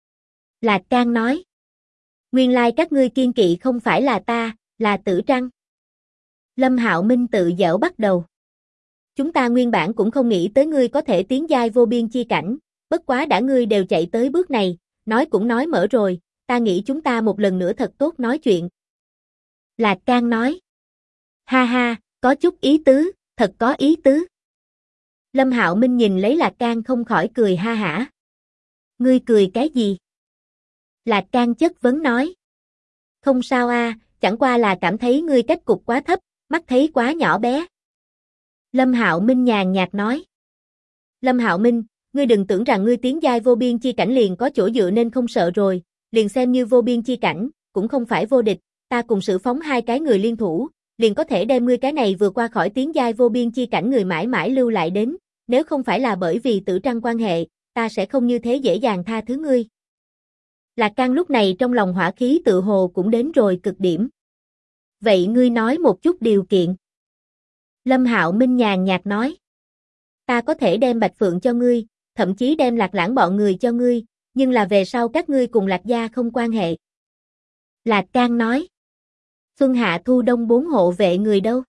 Speaker 1: Lạc Can nói. Nguyên lai các ngươi kiên kỵ không phải là ta, là Tử Trăng. Lâm Hạo Minh tự giễu bắt đầu. Chúng ta nguyên bản cũng không nghĩ tới ngươi có thể tiến giai vô biên chi cảnh, bất quá đã ngươi đều chạy tới bước này, nói cũng nói mở rồi, ta nghĩ chúng ta một lần nữa thật tốt nói chuyện. Lạc Can nói. Ha ha, có chút ý tứ, thật có ý tứ. Lâm Hạo Minh nhìn lấy Lạc Can không khỏi cười ha hả. Ngươi cười cái gì? Lạc Can chất vấn nói. Không sao a, chẳng qua là cảm thấy ngươi cách cục quá thấp, mắt thấy quá nhỏ bé. Lâm Hạo Minh nhàn nhạt nói. Lâm Hạo Minh, ngươi đừng tưởng rằng ngươi tiến giai vô biên chi cảnh liền có chỗ dựa nên không sợ rồi, liền xem như vô biên chi cảnh, cũng không phải vô địch, ta cùng Sử Phóng hai cái người liên thủ, liền có thể đem ngươi cái này vừa qua khỏi tiến giai vô biên chi cảnh người mãi mãi lưu lại đến, nếu không phải là bởi vì Tử Trăng quan hệ, ta sẽ không như thế dễ dàng tha thứ ngươi. Lạc Can lúc này trong lòng hỏa khí tự hồ cũng đến rồi cực điểm. Vậy ngươi nói một chút điều kiện. Lâm Hạo Minh nhàn nhạt nói. Ta có thể đem Bạch Phượng cho ngươi, thậm chí đem Lạc Lãng bọn người cho ngươi, nhưng là về sau các ngươi cùng Lạc gia không quan hệ. Lạc Can nói. Xuân Hạ Thu Đông 4 hộ vệ người đâu?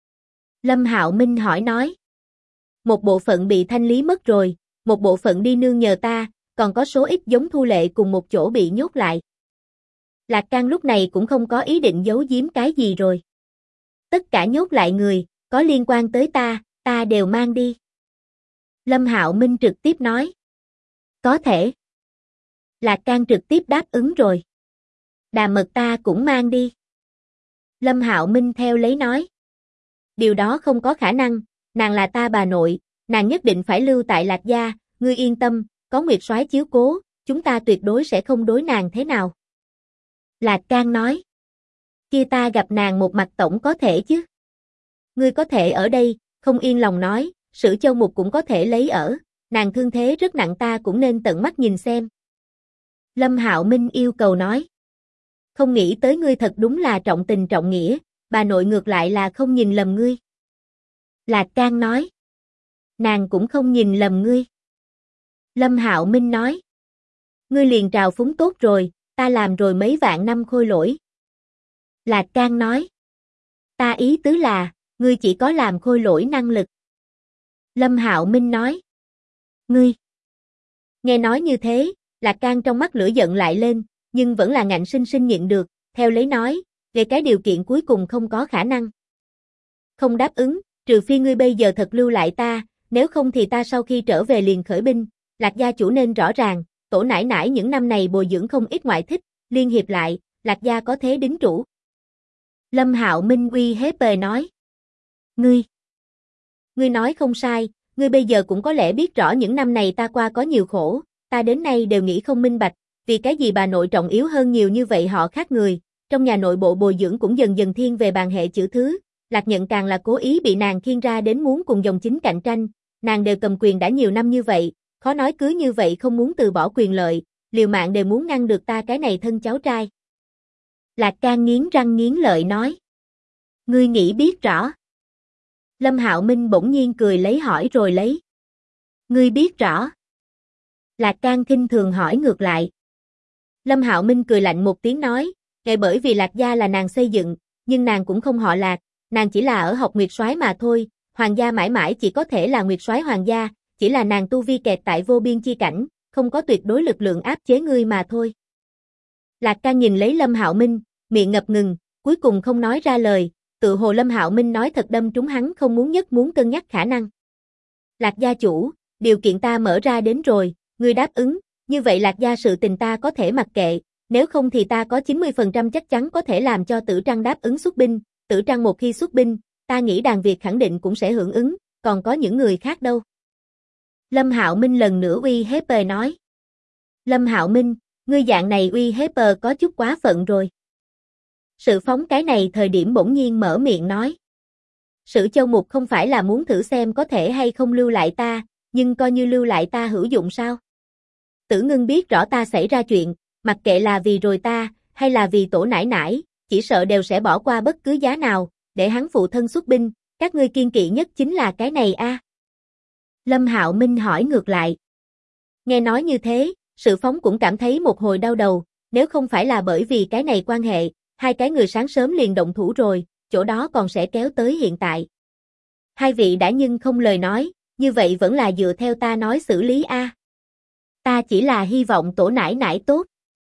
Speaker 1: Lâm Hạo Minh hỏi nói. Một bộ phận bị thanh lý mất rồi, một bộ phận đi nương nhờ ta, còn có số ít giống Thu Lệ cùng một chỗ bị nhốt lại. Lạc Can lúc này cũng không có ý định giấu giếm cái gì rồi. Tất cả nhốt lại người, có liên quan tới ta đều mang đi. Lâm Hạo Minh trực tiếp nói. Có thể. Lạc Can trực tiếp đáp ứng rồi. Đàm Mật ta cũng mang đi. Lâm Hạo Minh theo lấy nói. Điều đó không có khả năng, nàng là ta bà nội, nàng nhất định phải lưu tại Lạc gia, ngươi yên tâm, có Nguyệt Soái chiếu cố, chúng ta tuyệt đối sẽ không đối nàng thế nào. Lạc Can nói. Kia ta gặp nàng một mặt tổng có thể chứ. Ngươi có thể ở đây, không yên lòng nói, Sử Châu Mục cũng có thể lấy ở, nàng thương thế rất nặng ta cũng nên tận mắt nhìn xem. Lâm Hạo Minh yêu cầu nói. Không nghĩ tới ngươi thật đúng là trọng tình trọng nghĩa, bà nội ngược lại là không nhìn lầm ngươi. Lạc Can nói. Nàng cũng không nhìn lầm ngươi. Lâm Hạo Minh nói. Ngươi liền trào phúng tốt rồi, ta làm rồi mấy vạn năm khôi lỗi. Lạc Can nói. Ta ý tứ là, ngươi chỉ có làm khôi lỗi năng lực. Lâm Hạo Minh nói. Ngươi. Nghe nói như thế, Lạc Can trong mắt lửa giận lại lên, nhưng vẫn là ngạnh sinh sinh nhịn được, theo lấy nói, về cái điều kiện cuối cùng không có khả năng. Không đáp ứng, trừ phi ngươi bây giờ thật lưu lại ta, nếu không thì ta sau khi trở về liền khởi binh, Lạc gia chủ nên rõ ràng, tổ nãi nãi những năm này bồi dưỡng không ít ngoại thích, liên hiệp lại, Lạc gia có thế đính chủ. Lâm Hạo Minh uy hiếp nói. Ngươi nói không sai, ngươi bây giờ cũng có lẽ biết rõ những năm này ta qua có nhiều khổ, ta đến nay đều nghĩ không minh bạch, vì cái gì bà nội trọng yếu hơn nhiều như vậy họ khác người, trong nhà nội bộ bồi dưỡng cũng dần dần thiên về bàn hệ chữ thứ, Lạc Nhận càng là cố ý bị nàng khiêng ra đến muốn cùng dòng chính cạnh tranh, nàng đều cầm quyền đã nhiều năm như vậy, khó nói cứ như vậy không muốn từ bỏ quyền lợi, liều mạng đều muốn ngăn được ta cái này thân cháu trai. Lạc Can nghiến răng nghiến lợi nói. Ngươi nghĩ biết rõ. Lâm Hạo Minh bỗng nhiên cười lấy hỏi rồi lấy. Ngươi biết rõ. Lạc Can khinh thường hỏi ngược lại. Lâm Hạo Minh cười lạnh một tiếng nói, ngay bởi vì Lạc gia là nàng xây dựng, nhưng nàng cũng không họ Lạc, nàng chỉ là ở học Nguyệt Soái mà thôi, hoàng gia mãi mãi chỉ có thể là Nguyệt Soái hoàng gia, chỉ là nàng tu vi kẹt tại vô biên chi cảnh, không có tuyệt đối lực lượng áp chế ngươi mà thôi. Lạc Can nhìn lấy Lâm Hạo Minh, miệng ngập ngừng, cuối cùng không nói ra lời, tự hồ Lâm Hạo Minh nói thật đâm trúng hắn không muốn cân nhắc khả năng. Lạc gia chủ, điều kiện ta mở ra đến rồi, ngươi đáp ứng, như vậy Lạc gia sự tình ta có thể mặc kệ, nếu không thì ta có 90% chắc chắn có thể làm cho Tử Trăng đáp ứng xuất binh, Tử Trăng một khi xuất binh, ta nghĩ Đàn Việt khẳng định cũng sẽ hưởng ứng, còn có những người khác đâu. Lâm Hạo Minh lần nữa uy hiếp nói. Lâm Hạo Minh, ngươi dạng này uy hiếp có chút quá phận rồi. Sử Phóng cái này thời điểm bỗng nhiên mở miệng nói. Sử Châu Mục không phải là muốn thử xem có thể hay không lưu lại ta, nhưng coi như lưu lại ta hữu dụng sao? Tử Ngưng biết rõ ta xảy ra chuyện, mặc kệ là vì rồi ta, hay là vì tổ nãi nãi, chỉ sợ đều sẽ bỏ qua bất cứ giá nào, để hắn phụ thân xuất binh, các ngươi kiên kỵ nhất chính là cái này a. Lâm Hạo Minh hỏi ngược lại. Nghe nói như thế, Sử Phóng cũng cảm thấy một hồi đau đầu, nếu không phải là bởi vì cái này quan hệ, hai cái người sáng sớm liền động thủ rồi, chỗ đó còn sẽ kéo tới hiện tại. Hai vị đã nhưng không lời nói, như vậy vẫn là dựa theo ta nói xử lý a. Ta chỉ là hy vọng tổ nãi nãi tốt.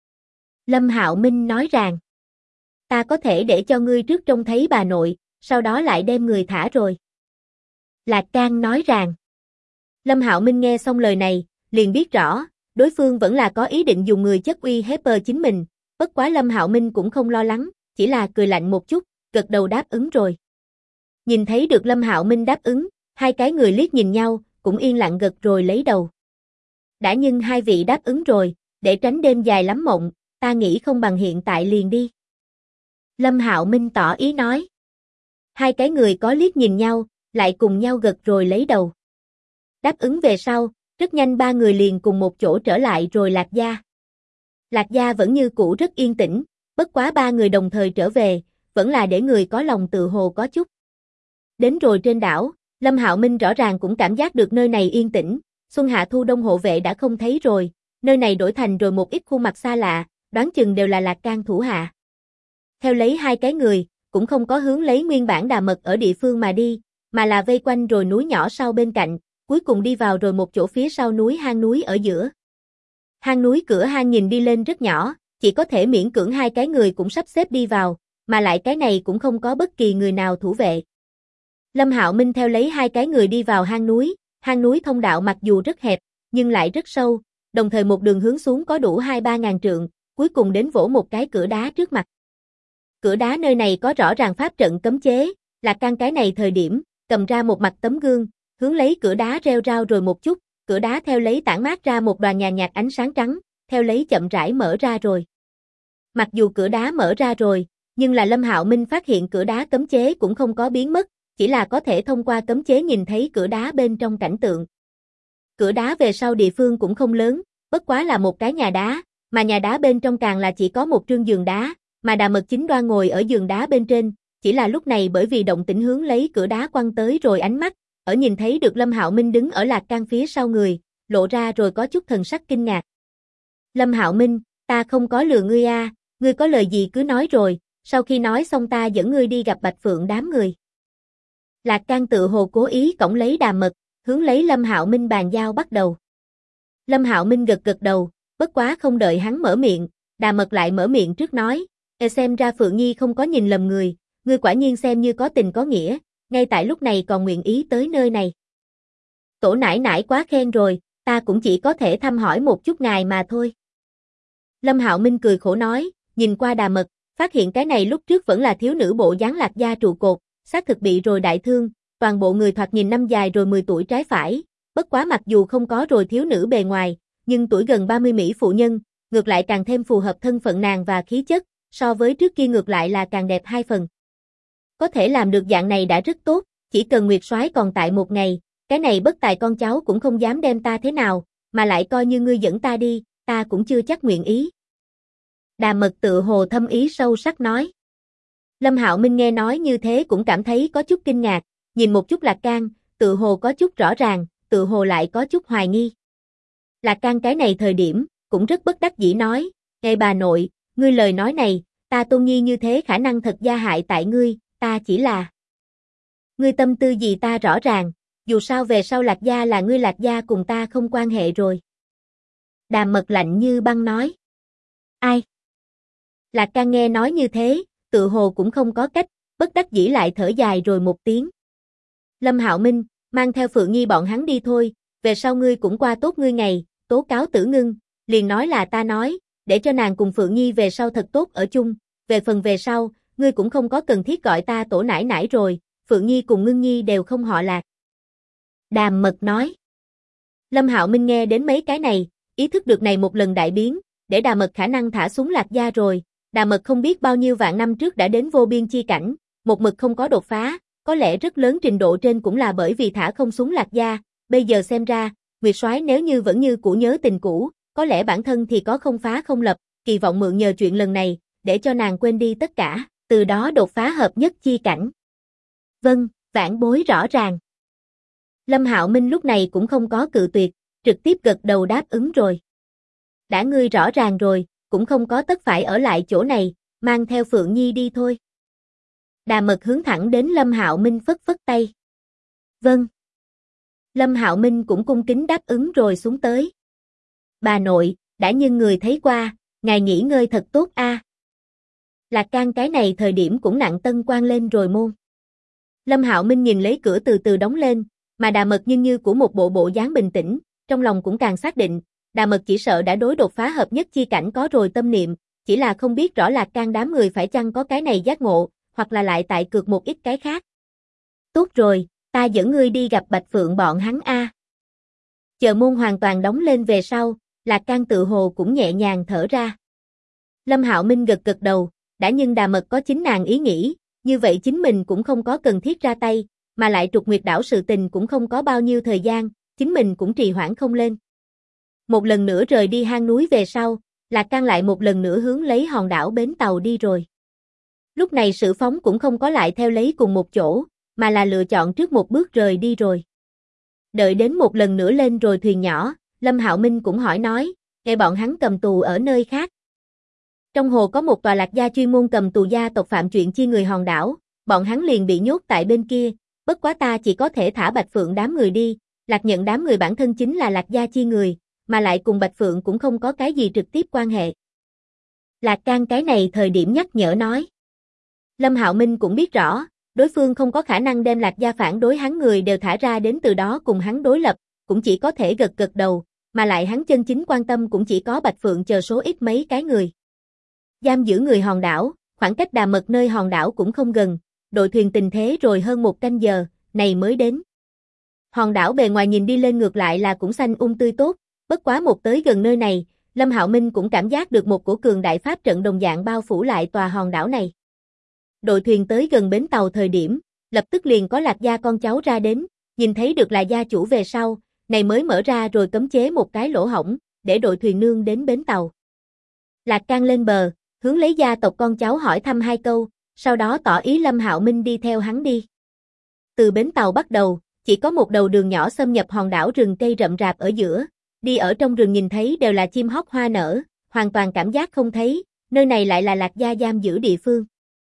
Speaker 1: Lâm Hạo Minh nói rằng, ta có thể để cho ngươi trước trông thấy bà nội, sau đó lại đem người thả rồi. Lạc Can nói rằng, Lâm Hạo Minh nghe xong lời này, liền biết rõ, đối phương vẫn là có ý định dùng người chất uy hiếp chính mình, bất quá Lâm Hạo Minh cũng không lo lắng, chỉ là cười lạnh một chút, gật đầu đáp ứng rồi. Nhìn thấy được Lâm Hạo Minh đáp ứng, hai cái người liếc nhìn nhau, cũng yên lặng gật rồi lấy đầu. Đã nhưng hai vị đáp ứng rồi, để tránh đêm dài lắm mộng, ta nghĩ không bằng hiện tại liền đi. Lâm Hạo Minh tỏ ý nói. Hai cái người có liếc nhìn nhau, lại cùng nhau gật rồi lấy đầu. Đáp ứng về sau, rất nhanh ba người liền cùng một chỗ trở lại rồi Lạc Gia. Lạc Gia vẫn như cũ rất yên tĩnh, bất quá ba người đồng thời trở về, vẫn là để người có lòng tự hồ có chút. Đến rồi trên đảo, Lâm Hạo Minh rõ ràng cũng cảm giác được nơi này yên tĩnh, Xuân Hạ Thu Đông hộ vệ đã không thấy rồi, nơi này đổi thành rồi một ít khuôn mặt xa lạ, đoán chừng đều là Lạc Can thủ hạ. Theo lấy hai cái người, cũng không có hướng lấy nguyên bản Đà Mật ở địa phương mà đi, mà là vây quanh rồi núi nhỏ sau bên cạnh, cuối cùng đi vào rồi một chỗ phía sau núi hang núi ở giữa. Hang núi cửa hang nhìn đi lên rất nhỏ, chỉ có thể miễn cưỡng hai cái người cũng sắp xếp đi vào, mà lại cái này cũng không có bất kỳ người nào thủ vệ. Lâm Hạo Minh theo lấy hai cái người đi vào hang núi thông đạo mặc dù rất hẹp, nhưng lại rất sâu, đồng thời một đường hướng xuống có đủ 2-3 ngàn trượng, cuối cùng đến vỗ một cái cửa đá trước mặt. Cửa đá nơi này có rõ ràng pháp trận cấm chế, Lạc Can cái này thời điểm, cầm ra một mặt tấm gương, hướng lấy cửa đá reo rao rồi một chút, cửa đá theo lấy tản mát ra một đoàn nhàn nhạt ánh sáng trắng, theo lấy chậm rãi mở ra rồi. Mặc dù cửa đá mở ra rồi, nhưng là Lâm Hạo Minh phát hiện cửa đá cấm chế cũng không có biến mất, chỉ là có thể thông qua cấm chế nhìn thấy cửa đá bên trong cảnh tượng. Cửa đá về sau địa phương cũng không lớn, bất quá là một cái nhà đá, mà nhà đá bên trong càng là chỉ có một trương giường đá, mà Đà Mật chính đoan ngồi ở giường đá bên trên, chỉ là lúc này bởi vì động tĩnh hướng lấy cửa đá quăng tới rồi ánh mắt, ở nhìn thấy được Lâm Hạo Minh đứng ở Lạc Can phía sau người, lộ ra rồi có chút thần sắc kinh ngạc. Lâm Hạo Minh, ta không có lừa ngươi a, ngươi có lời gì cứ nói rồi, sau khi nói xong ta dẫn ngươi đi gặp Bạch Phượng đám người. Lạc Can tự hồ cố ý cõng lấy Đà Mật, hướng lấy Lâm Hạo Minh bàn giao bắt đầu. Lâm Hạo Minh gật gật đầu, bất quá không đợi hắn mở miệng, Đà Mật lại mở miệng trước nói, xem ra Phượng Nhi không có nhìn lầm người, ngươi quả nhiên xem như có tình có nghĩa, ngay tại lúc này còn nguyện ý tới nơi này. Tổ nãi nãi quá khen rồi, ta cũng chỉ có thể thăm hỏi một chút ngài mà thôi. Lâm Hạo Minh cười khổ nói, nhìn qua Đà Mật, phát hiện cái này lúc trước vẫn là thiếu nữ bộ dáng Lạc Gia trụ cột, xác thực bị rồi đại thương, toàn bộ người thoạt nhìn năm dài rồi 10 tuổi trái phải, bất quá mặc dù không có rồi thiếu nữ bề ngoài, nhưng tuổi gần 30 Mỹ phụ nhân, ngược lại càng thêm phù hợp thân phận nàng và khí chất, so với trước kia ngược lại là càng đẹp hai phần. Có thể làm được dạng này đã rất tốt, chỉ cần Nguyệt Soái còn tại một ngày, cái này bất tài con cháu cũng không dám đem ta thế nào, mà lại coi như ngươi dẫn ta đi, ta cũng chưa chắc nguyện ý. Đà Mật tự hồ thâm ý sâu sắc nói. Lâm Hạo Minh nghe nói như thế cũng cảm thấy có chút kinh ngạc, nhìn một chút Lạc Can, tự hồ có chút rõ ràng, tự hồ lại có chút hoài nghi. Lạc Can cái này thời điểm, cũng rất bất đắc dĩ nói, "Ê bà nội, ngươi lời nói này, ta Tôn Nhi như thế khả năng thật gia hại tại ngươi, ta chỉ là..." "Ngươi tâm tư gì ta rõ ràng, dù sao về sau Lạc Gia là ngươi Lạc Gia cùng ta không quan hệ rồi." Đà Mật lạnh như băng nói. "Ai?" Lạc Can nghe nói như thế, tự hồ cũng không có cách, bất đắc dĩ lại thở dài rồi một tiếng. "Lâm Hạo Minh, mang theo Phượng Nhi bọn hắn đi thôi, về sau ngươi cũng qua tốt ngươi ngày, tố cáo Tử Ngưng, liền nói là ta nói, để cho nàng cùng Phượng Nhi về sau thật tốt ở chung, về phần về sau, ngươi cũng không có cần thiết gọi ta tổ nãi nãi rồi, Phượng Nhi cùng Ngưng Nhi đều không họ Lạc." Đàm Mật nói. Lâm Hạo Minh nghe đến mấy cái này, ý thức được này một lần đại biến, để Đà Mật khả năng thả xuống Lạc Gia rồi, Đà Mật không biết bao nhiêu vạn năm trước đã đến vô biên chi cảnh, một mực không có đột phá, có lẽ rất lớn trình độ trên cũng là bởi vì thả không xuống Lạc Gia, bây giờ xem ra, Nguyệt Soái nếu như vẫn như cũ nhớ tình cũ, có lẽ bản thân thì có không phá không lập, kỳ vọng mượn nhờ chuyện lần này, để cho nàng quên đi tất cả, từ đó đột phá hợp nhất chi cảnh. Vâng, vãn bối rõ ràng. Lâm Hạo Minh lúc này cũng không có cự tuyệt, trực tiếp gật đầu đáp ứng rồi. Đã ngươi rõ ràng rồi, cũng không có tất phải ở lại chỗ này, mang theo Phượng Nhi đi thôi. Đà Mật hướng thẳng đến Lâm Hạo Minh phất phất tay. Vâng. Lâm Hạo Minh cũng cung kính đáp ứng rồi xuống tới. Bà nội, đã nhưng người thấy qua, ngài nghỉ ngơi thật tốt a. Lạc Can cái này thời điểm cũng nặng tân quan lên rồi môn. Lâm Hạo Minh nhìn lấy cửa từ từ đóng lên, mà Đà Mật nhưng như của một bộ dáng bình tĩnh, trong lòng cũng càng xác định, Đà Mật chỉ sợ đã đối đột phá hợp nhất chi cảnh có rồi tâm niệm, chỉ là không biết rõ Lạc Can đám người phải chăng có cái này giác ngộ, hoặc là lại tại cược một ít cái khác. Tốt rồi, ta dẫn ngươi đi gặp Bạch Phượng bọn hắn a. Chờ môn hoàn toàn đóng lên về sau, Lạc Can tự hồ cũng nhẹ nhàng thở ra. Lâm Hạo Minh gật gật đầu, đã nhưng Đà Mật có chính nàng ý nghĩ, như vậy chính mình cũng không có cần thiết ra tay, mà lại Trục Nguyệt đảo sự tình cũng không có bao nhiêu thời gian, chính mình cũng trì hoãn không lên. Một lần nữa rời đi hang núi về sau, Lạc Can lại một lần nữa hướng lấy hòn đảo bến tàu đi rồi. Lúc này Sử Phóng cũng không có lại theo lấy cùng một chỗ, mà là lựa chọn trước một bước rời đi rồi. Đợi đến một lần nữa lên rồi thuyền nhỏ, Lâm Hạo Minh cũng hỏi nói, nghe bọn hắn cầm tù ở nơi khác. Trong hồ có một tòa Lạc gia chuyên môn cầm tù gia tộc phạm chuyện chia người hòn đảo, bọn hắn liền bị nhốt tại bên kia, bất quá ta chỉ có thể thả Bạch Phượng đám người đi, Lạc Nhận đám người bản thân chính là Lạc gia chia người, mà lại cùng Bạch Phượng cũng không có cái gì trực tiếp quan hệ. Lạc Can cái này thời điểm nhắc nhở nói. Lâm Hạo Minh cũng biết rõ, đối phương không có khả năng đem Lạc gia phản đối hắn người đều thả ra đến từ đó cùng hắn đối lập, cũng chỉ có thể gật gật đầu, mà lại hắn chân chính quan tâm cũng chỉ có Bạch Phượng chờ số ít mấy cái người. Giam giữ người hòn đảo, khoảng cách Đà Mật nơi hòn đảo cũng không gần, đội thuyền tình thế rồi hơn 1 canh giờ, này mới đến. Hòn đảo bề ngoài nhìn đi lên ngược lại là cũng xanh tươi tốt, bất quá một tới gần nơi này, Lâm Hạo Minh cũng cảm giác được một cổ cường đại pháp trận đồng dạng bao phủ lại tòa hòn đảo này. Đội thuyền tới gần bến tàu thời điểm, lập tức liền có Lạc gia con cháu ra đến, nhìn thấy được là gia chủ về sau, này mới mở ra rồi cấm chế một cái lỗ hổng, để đội thuyền nương đến bến tàu. Lạc Can lên bờ, hướng lấy gia tộc con cháu hỏi thăm 2 câu, sau đó tỏ ý Lâm Hạo Minh đi theo hắn đi. Từ bến tàu bắt đầu, chỉ có một đầu đường nhỏ xâm nhập hòn đảo rừng cây rậm rạp ở giữa, đi ở trong rừng nhìn thấy đều là chim hót hoa nở, hoàn toàn cảm giác không thấy, nơi này lại là Lạc gia giam giữ địa phương.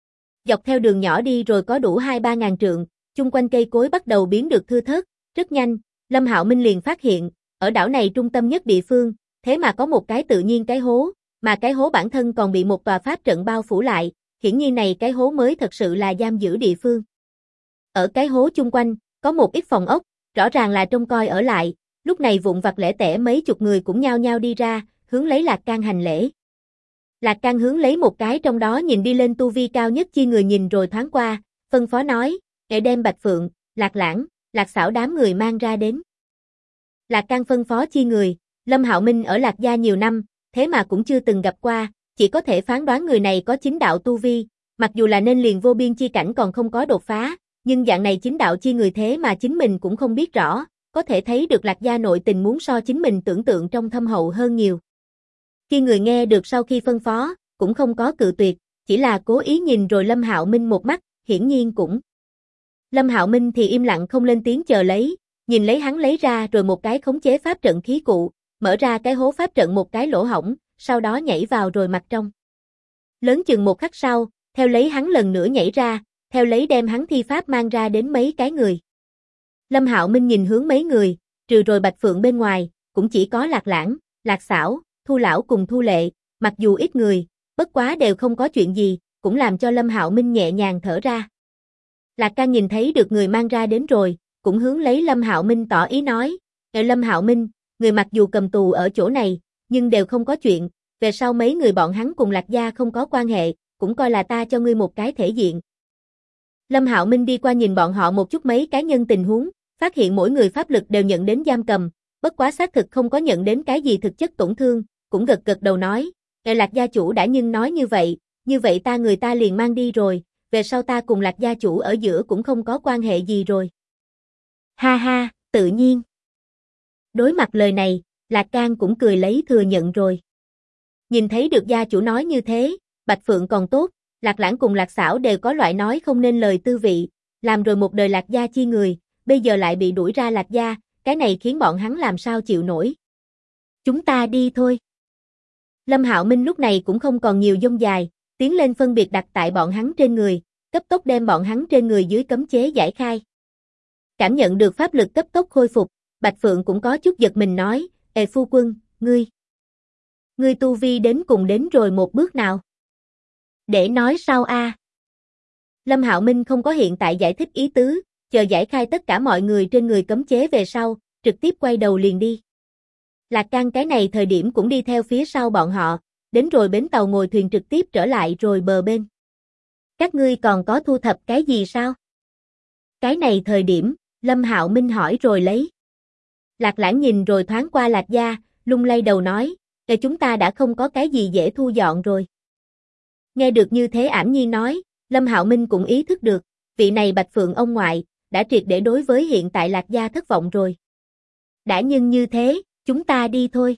Speaker 1: Dọc theo đường nhỏ đi rồi có đủ 2-3 ngàn trượng, chung quanh cây cối bắt đầu biến được thưa thớt, rất nhanh, Lâm Hạo Minh liền phát hiện, ở đảo này trung tâm nhất địa phương, thế mà có một cái tự nhiên cái hố, mà cái hố bản thân còn bị một tòa pháp trận bao phủ lại, hiển nhiên này cái hố mới thật sự là giam giữ địa phương. Ở cái hố chung quanh, có một ít phòng ốc, rõ ràng là trông coi ở lại, lúc này vụn vặt lẻ tẻ mấy chục người cũng nhao nhao đi ra, hướng lấy Lạc Can hành lễ. Lạc Can hướng lấy một cái trong đó nhìn đi lên tu vi cao nhất chi người nhìn rồi thoáng qua, phân phó nói, để đem Bạch Phượng, Lạc Lãng, Lạc Xảo đám người mang ra đến. Lạc Can phân phó chi người, Lâm Hạo Minh ở Lạc gia nhiều năm, thế mà cũng chưa từng gặp qua, chỉ có thể phán đoán người này có chính đạo tu vi, mặc dù là nên liền vô biên chi cảnh còn không có đột phá, nhưng dạng này chính đạo chi người thế mà chính mình cũng không biết rõ, có thể thấy được Lạc gia nội tình muốn so chính mình tưởng tượng trong thâm hậu hơn nhiều. Khi người nghe được sau khi phân phó, cũng không có cự tuyệt, chỉ là cố ý nhìn rồi Lâm Hạo Minh một mắt, hiển nhiên cũng. Lâm Hạo Minh thì im lặng không lên tiếng chờ lấy, nhìn lấy hắn lấy ra rồi một cái khống chế pháp trận khí cụ, mở ra cái hố pháp trận một cái lỗ hổng, sau đó nhảy vào rồi mặt trong. Lớn chừng một khắc sau, theo lấy hắn lần nữa nhảy ra, theo lấy đem hắn thi pháp mang ra đến mấy cái người. Lâm Hạo Minh nhìn hướng mấy người, trừ rồi Bạch Phượng bên ngoài, cũng chỉ có Lạc Lãng, Lạc Xảo, Thu Lão cùng Thu Lệ, mặc dù ít người, bất quá đều không có chuyện gì, cũng làm cho Lâm Hạo Minh nhẹ nhàng thở ra. Lạc Can nhìn thấy được người mang ra đến rồi, cũng hướng lấy Lâm Hạo Minh tỏ ý nói, Lâm Hạo Minh, người mặc dù cầm tù ở chỗ này, nhưng đều không có chuyện, về sau mấy người bọn hắn cùng Lạc gia không có quan hệ, cũng coi là ta cho ngươi một cái thể diện. Lâm Hạo Minh đi qua nhìn bọn họ một chút mấy cá nhân tình huống, phát hiện mỗi người pháp lực đều nhận đến giam cầm, bất quá xác thực không có nhận đến cái gì thực chất tổn thương, cũng gật gật đầu nói, Lạc gia chủ đã nhưng nói như vậy ta người ta liền mang đi rồi, về sau ta cùng Lạc gia chủ ở giữa cũng không có quan hệ gì rồi. Ha ha, tự nhiên. Đối mặt lời này, Lạc Can cũng cười lấy thừa nhận rồi. Nhìn thấy được gia chủ nói như thế, Bạch Phượng còn tốt, Lạc Lãng cùng Lạc Xảo đều có loại nói không nên lời tư vị, làm rồi một đời Lạc gia chi người, bây giờ lại bị đuổi ra Lạc gia, cái này khiến bọn hắn làm sao chịu nổi. Chúng ta đi thôi. Lâm Hạo Minh lúc này cũng không còn nhiều dông dài, tiến lên phân biệt đặt tại bọn hắn trên người, cấp tốc đem bọn hắn trên người dưới cấm chế giải khai. Cảm nhận được pháp lực cấp tốc khôi phục, Bạch Phượng cũng có chút giật mình nói, phu quân, ngươi tu vi đến cùng đến rồi một bước nào? Để nói sau a. Lâm Hạo Minh không có hiện tại giải thích ý tứ, chờ giải khai tất cả mọi người trên người cấm chế về sau, trực tiếp quay đầu liền đi. Lạc Can cái này thời điểm cũng đi theo phía sau bọn họ, đến rồi bến tàu ngồi thuyền trực tiếp trở lại rồi bờ bên. Các ngươi còn có thu thập cái gì sao? Cái này thời điểm, Lâm Hạo Minh hỏi rồi lấy. Lạc Lãng nhìn rồi thoáng qua Lạc Gia, lung lay đầu nói, chúng ta đã không có cái gì dễ thu dọn rồi. Nghe được như thế ảm nhiên nói, Lâm Hạo Minh cũng ý thức được, vị này Bạch Phượng ông ngoại, đã triệt để đối với hiện tại Lạc Gia thất vọng rồi. Đã nhưng như thế, chúng ta đi thôi.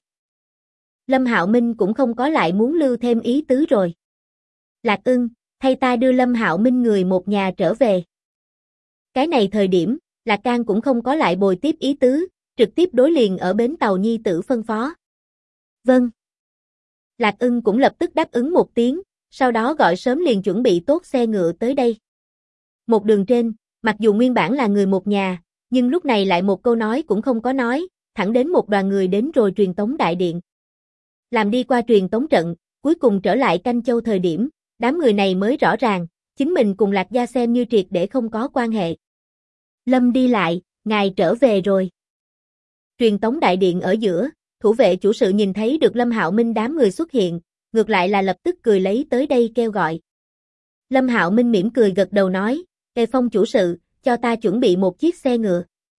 Speaker 1: Lâm Hạo Minh cũng không có lại muốn lưu thêm ý tứ rồi. Lạc Ưng, thay ta đưa Lâm Hạo Minh người một nhà trở về. Cái này thời điểm, Lạc Can cũng không có lại bồi tiếp ý tứ, trực tiếp đối liền ở bến tàu nhi tử phân phó. Vâng. Lạc Ưng cũng lập tức đáp ứng một tiếng, sau đó gọi sớm liền chuẩn bị tốt xe ngựa tới đây. Một đường trên, mặc dù nguyên bản là người một nhà, nhưng lúc này lại một câu nói cũng không có nói, thẳng đến một đoàn người đến rồi truyền tống đại điện. Làm đi qua truyền tống trận, cuối cùng trở lại Canh Châu thời điểm, đám người này mới rõ ràng, chính mình cùng Lạc Gia xem như triệt để không có quan hệ. Lâm đi lại, ngài trở về rồi. Truyền tống đại điện ở giữa, thủ vệ chủ sự nhìn thấy được Lâm Hạo Minh đám người xuất hiện, ngược lại là lập tức cười lấy tới đây kêu gọi. Lâm Hạo Minh mỉm cười gật đầu nói, Phong chủ sự, cho ta chuẩn bị một chiếc xe ngựa.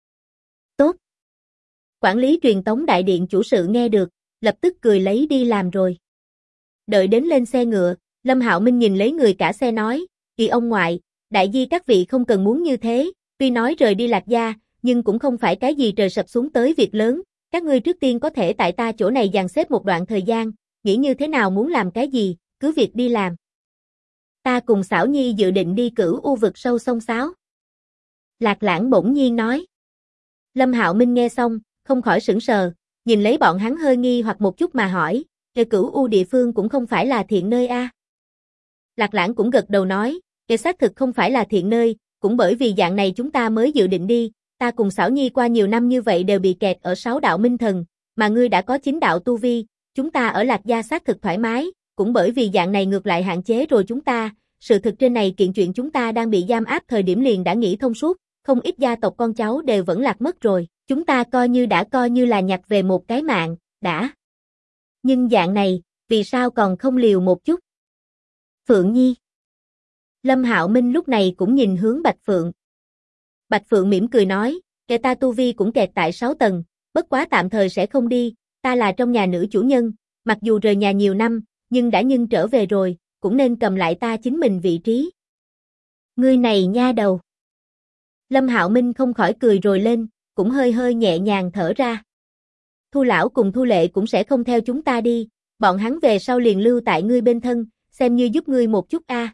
Speaker 1: Tốt. Quản lý truyền tống đại điện chủ sự nghe được, lập tức cười lấy đi làm rồi. Đợi đến lên xe ngựa, Lâm Hạo Minh nhìn lấy người cả xe nói, Kỳ ông ngoại, đại di các vị không cần muốn như thế, tuy nói rời đi Lạc Gia, nhưng cũng không phải cái gì trời sập xuống tới việc lớn, các ngươi trước tiên có thể tại ta chỗ này dàn xếp một đoạn thời gian, nghĩ như thế nào muốn làm cái gì, cứ việc đi làm. Ta cùng Xảo Nhi dự định đi Cửu U vực sâu sông Sáo. Lạc Lãng bỗng nhiên nói. Lâm Hạo Minh nghe xong, không khỏi sửng sờ, nhìn lấy bọn hắn hơi nghi hoặc một chút mà hỏi, Cửu U địa phương cũng không phải là thiện nơi a? Lạc Lãng cũng gật đầu nói, xác thực không phải là thiện nơi, cũng bởi vì dạng này chúng ta mới dự định đi, ta cùng Xảo Nhi qua nhiều năm như vậy đều bị kẹt ở 6 đạo minh thần, mà ngươi đã có 9 đạo tu vi, chúng ta ở Lạc Gia xác thực thoải mái, cũng bởi vì dạng này ngược lại hạn chế rồi chúng ta, sự thực trên này kiện chuyện chúng ta đang bị giam áp thời điểm liền đã nghĩ thông suốt, không ít gia tộc con cháu đều vẫn lạc mất rồi, chúng ta coi như là nhặt về một cái mạng, đã. Nhưng dạng này, vì sao còn không liều một chút? Phượng Nhi. Lâm Hạo Minh lúc này cũng nhìn hướng Bạch Phượng. Bạch Phượng mỉm cười nói, ta tu vi cũng kẹt tại 6 tầng, bất quá tạm thời sẽ không đi, ta là trong nhà nữ chủ nhân, mặc dù rời nhà nhiều năm, nhưng đã trở về rồi, cũng nên cầm lại ta chính mình vị trí. Ngươi này nha đầu. Lâm Hạo Minh không khỏi cười rồi lên, cũng hơi hơi nhẹ nhàng thở ra. Thu lão cùng Thu lệ cũng sẽ không theo chúng ta đi, bọn hắn về sau liền lưu tại ngươi bên thân, xem như giúp ngươi một chút a.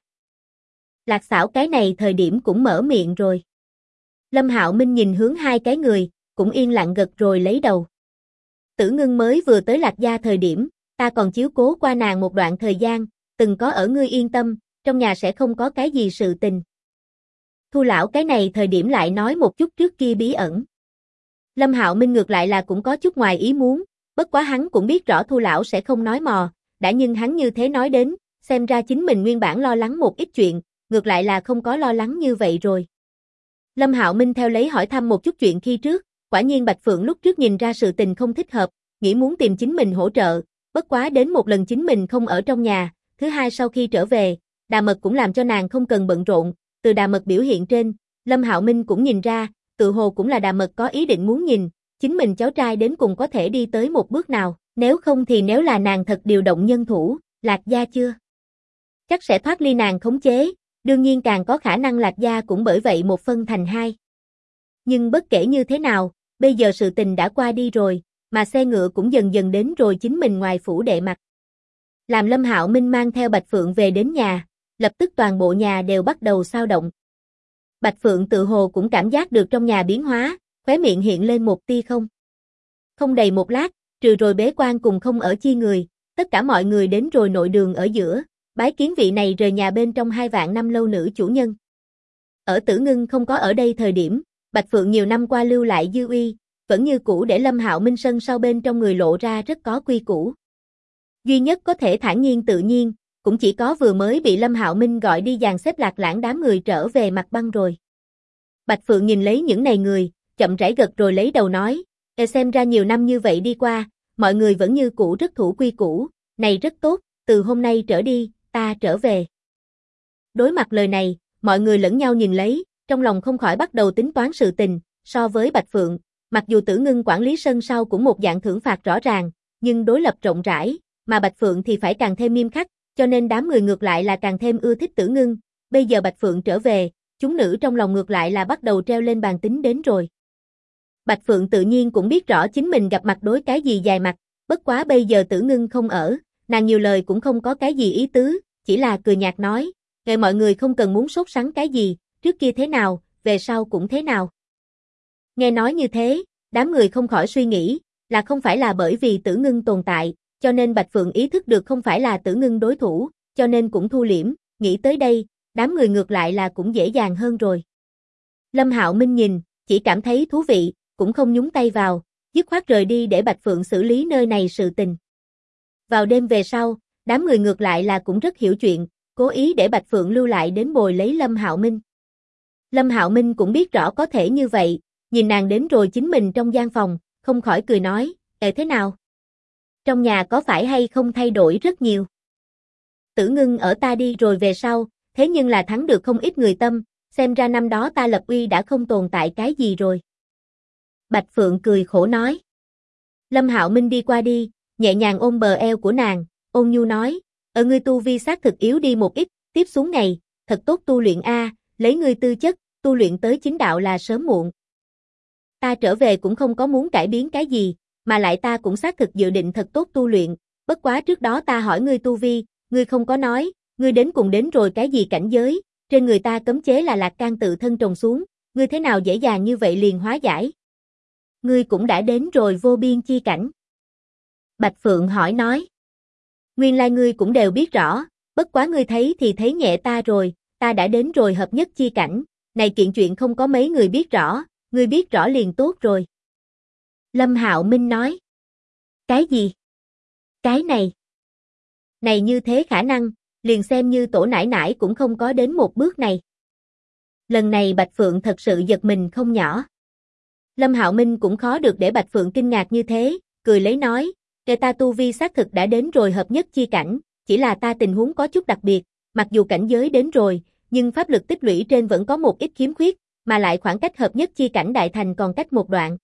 Speaker 1: Lạc Xảo cái này thời điểm cũng mở miệng rồi. Lâm Hạo Minh nhìn hướng hai cái người, cũng yên lặng gật rồi lấy đầu. Tử Ngưng mới vừa tới Lạc Gia thời điểm, ta còn chiếu cố qua nàng một đoạn thời gian, từng có ở ngươi yên tâm, trong nhà sẽ không có cái gì sự tình. Thu lão cái này thời điểm lại nói một chút trước kia bí ẩn. Lâm Hạo Minh ngược lại là cũng có chút ngoài ý muốn, bất quá hắn cũng biết rõ Thu lão sẽ không nói mò, đã nhưng hắn như thế nói đến, xem ra chính mình nguyên bản lo lắng một ít chuyện, ngược lại là không có lo lắng như vậy rồi. Lâm Hạo Minh theo lấy hỏi thăm một chút chuyện khi trước, quả nhiên Bạch Phượng lúc trước nhìn ra sự tình không thích hợp, nghĩ muốn tìm chính mình hỗ trợ, bất quá đến một lần chính mình không ở trong nhà, thứ hai sau khi trở về, Đà Mật cũng làm cho nàng không cần bận rộn, từ Đà Mật biểu hiện trên, Lâm Hạo Minh cũng nhìn ra, tự hồ cũng là Đà Mật có ý định muốn nhìn, chính mình cháu trai đến cùng có thể đi tới một bước nào, nếu không thì nếu là nàng thật điều động nhân thủ, Lạc Gia chưa chắc sẽ thoát ly nàng khống chế, đương nhiên càng có khả năng Lạc Gia cũng bởi vậy một phân thành hai. Nhưng bất kể như thế nào, bây giờ sự tình đã qua đi rồi, mà xe ngựa cũng dần dần đến rồi chính mình ngoài phủ đệ mặt. Làm Lâm Hạo Minh mang theo Bạch Phượng về đến nhà, lập tức toàn bộ nhà đều bắt đầu xao động. Bạch Phượng tự hồ cũng cảm giác được trong nhà biến hóa, khóe miệng hiện lên một tia không. Không đầy một lát, trừ rồi bế quan cùng không ở chi người, tất cả mọi người đến rồi nội đường ở giữa, bái kiến vị này rời nhà bên trong 2 vạn năm lâu nữ chủ nhân. Ở Tử Ngưng không có ở đây thời điểm, Bạch Phượng nhiều năm qua lưu lại dư uy, vẫn như cũ để Lâm Hạo Minh sân sau bên trong người lộ ra rất có quy củ. Duy nhất có thể thản nhiên tự nhiên, cũng chỉ có vừa mới bị Lâm Hạo Minh gọi đi dàn xếp Lạc Lãng đám người trở về mặt băng rồi. Bạch Phượng nhìn lấy những này người, chậm rãi gật rồi lấy đầu nói, xem ra nhiều năm như vậy đi qua, mọi người vẫn như cũ rất thủ quy củ, này rất tốt, từ hôm nay trở đi, ta trở về. Đối mặt lời này, mọi người lẫn nhau nhìn lấy, trong lòng không khỏi bắt đầu tính toán sự tình, so với Bạch Phượng, mặc dù Tử Ngưng quản lý sân sau cũng một dạng thưởng phạt rõ ràng, nhưng đối lập rộng rãi, mà Bạch Phượng thì phải càng thêm nghiêm khắc, cho nên đám người ngược lại là càng thêm ưa thích Tử Ngưng, bây giờ Bạch Phượng trở về, chúng nữ trong lòng ngược lại là bắt đầu treo lên bàn tính đến rồi. Bạch Phượng tự nhiên cũng biết rõ chính mình gặp mặt đối cái gì dài mặt, bất quá bây giờ Tử Ngưng không ở, nàng nhiều lời cũng không có cái gì ý tứ, chỉ là cười nhạt nói, ngài mọi người không cần muốn sốt sắng cái gì, trước kia thế nào, về sau cũng thế nào. Nghe nói như thế, đám người không khỏi suy nghĩ, là không phải là bởi vì Tử Ngưng tồn tại, cho nên Bạch Phượng ý thức được không phải là Tử Ngưng đối thủ, cho nên cũng thu liễm, nghĩ tới đây, đám người ngược lại là cũng dễ dàng hơn rồi. Lâm Hạo Minh nhìn, chỉ cảm thấy thú vị, cũng không nhúng tay vào, dứt khoát rời đi để Bạch Phượng xử lý nơi này sự tình. Vào đêm về sau, đám người ngược lại là cũng rất hiểu chuyện, cố ý để Bạch Phượng lưu lại đến bồi lấy Lâm Hạo Minh. Lâm Hạo Minh cũng biết rõ có thể như vậy, nhìn nàng đến rồi chính mình trong gian phòng, không khỏi cười nói, thế nào? Trong nhà có phải hay không thay đổi rất nhiều? Tử Ngưng ở ta đi rồi về sau, thế nhưng là thắng được không ít người tâm, xem ra năm đó ta lập uy đã không tồn tại cái gì rồi. Bạch Phượng cười khổ nói. Lâm Hạo Minh đi qua đi, nhẹ nhàng ôm bờ eo của nàng, ôn nhu nói, ở ngươi tu vi xác thực yếu đi một ít, tiếp xuống này, thật tốt tu luyện a, lấy ngươi tư chất, tu luyện tới chính đạo là sớm muộn. Ta trở về cũng không có muốn cải biến cái gì, mà lại ta cũng xác thực dự định thật tốt tu luyện, bất quá trước đó ta hỏi ngươi tu vi, ngươi không có nói, ngươi đến cùng đến rồi cái gì cảnh giới, trên người ta cấm chế là Lạc Can tự thân trồng xuống, ngươi thế nào dễ dàng như vậy liền hóa giải? Ngươi cũng đã đến rồi vô biên chi cảnh. Bạch Phượng hỏi nói. Nguyên lai ngươi cũng đều biết rõ, bất quá ngươi thấy thì thấy nhẹ ta rồi, ta đã đến rồi hợp nhất chi cảnh, này kiện chuyện không có mấy người biết rõ, ngươi biết rõ liền tốt rồi. Lâm Hạo Minh nói. Cái gì? Cái này? Này như thế khả năng, liền xem như tổ nải nải cũng không có đến một bước này. Lần này Bạch Phượng thật sự giật mình không nhỏ. Lâm Hạo Minh cũng khó được để Bạch Phượng kinh ngạc như thế, cười lấy nói, kể ta tu vi xác thực đã đến rồi hợp nhất chi cảnh, chỉ là ta tình huống có chút đặc biệt, mặc dù cảnh giới đến rồi, nhưng pháp lực tích lũy trên vẫn có một ít khiếm khuyết, mà lại khoảng cách hợp nhất chi cảnh đại thành còn cách một đoạn.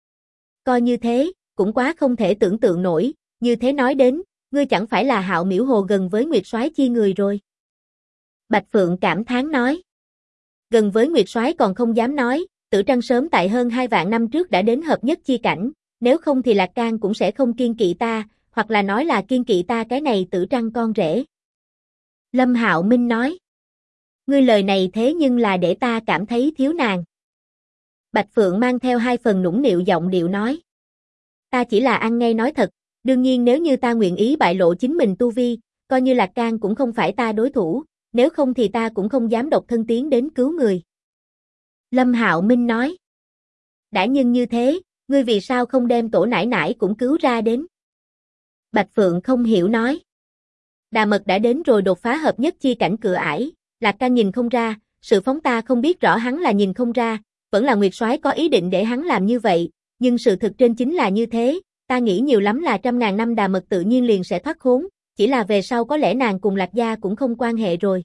Speaker 1: Coi như thế, cũng quá không thể tưởng tượng nổi, như thế nói đến, ngươi chẳng phải là Hạo Miểu Hồ gần với Nguyệt Soái chi người rồi. Bạch Phượng cảm thán nói. Gần với Nguyệt Soái còn không dám nói, Tử Trăng sớm tại hơn 2 vạn năm trước đã đến hợp nhất chi cảnh, nếu không thì Lạc Can cũng sẽ không kiên kỵ ta, hoặc là nói là kiên kỵ ta cái này Tử Trăng con rể. Lâm Hạo Minh nói. Ngươi lời này thế nhưng là để ta cảm thấy thiếu nàng. Bạch Phượng mang theo 2 phần nũng nịu giọng điệu nói. Ta chỉ là ăn ngay nói thật, đương nhiên nếu như ta nguyện ý bại lộ chính mình tu vi, coi như Lạc Can cũng không phải ta đối thủ, nếu không thì ta cũng không dám độc thân tiến đến cứu người. Lâm Hạo Minh nói. Đã nhưng như thế, ngươi vì sao không đem tổ nải nải cũng cứu ra đến? Bạch Phượng không hiểu nói. Đà Mật đã đến rồi đột phá hợp nhất chi cảnh cửa ải, Lạc Can nhìn không ra, sự phóng ta không biết rõ hắn là nhìn không ra, vẫn là Nguyệt Soái có ý định để hắn làm như vậy, nhưng sự thực trên chính là như thế, ta nghĩ nhiều lắm là 100.000 năm Đà Mật tự nhiên liền sẽ thoát khốn, chỉ là về sau có lẽ nàng cùng Lạc gia cũng không quan hệ rồi.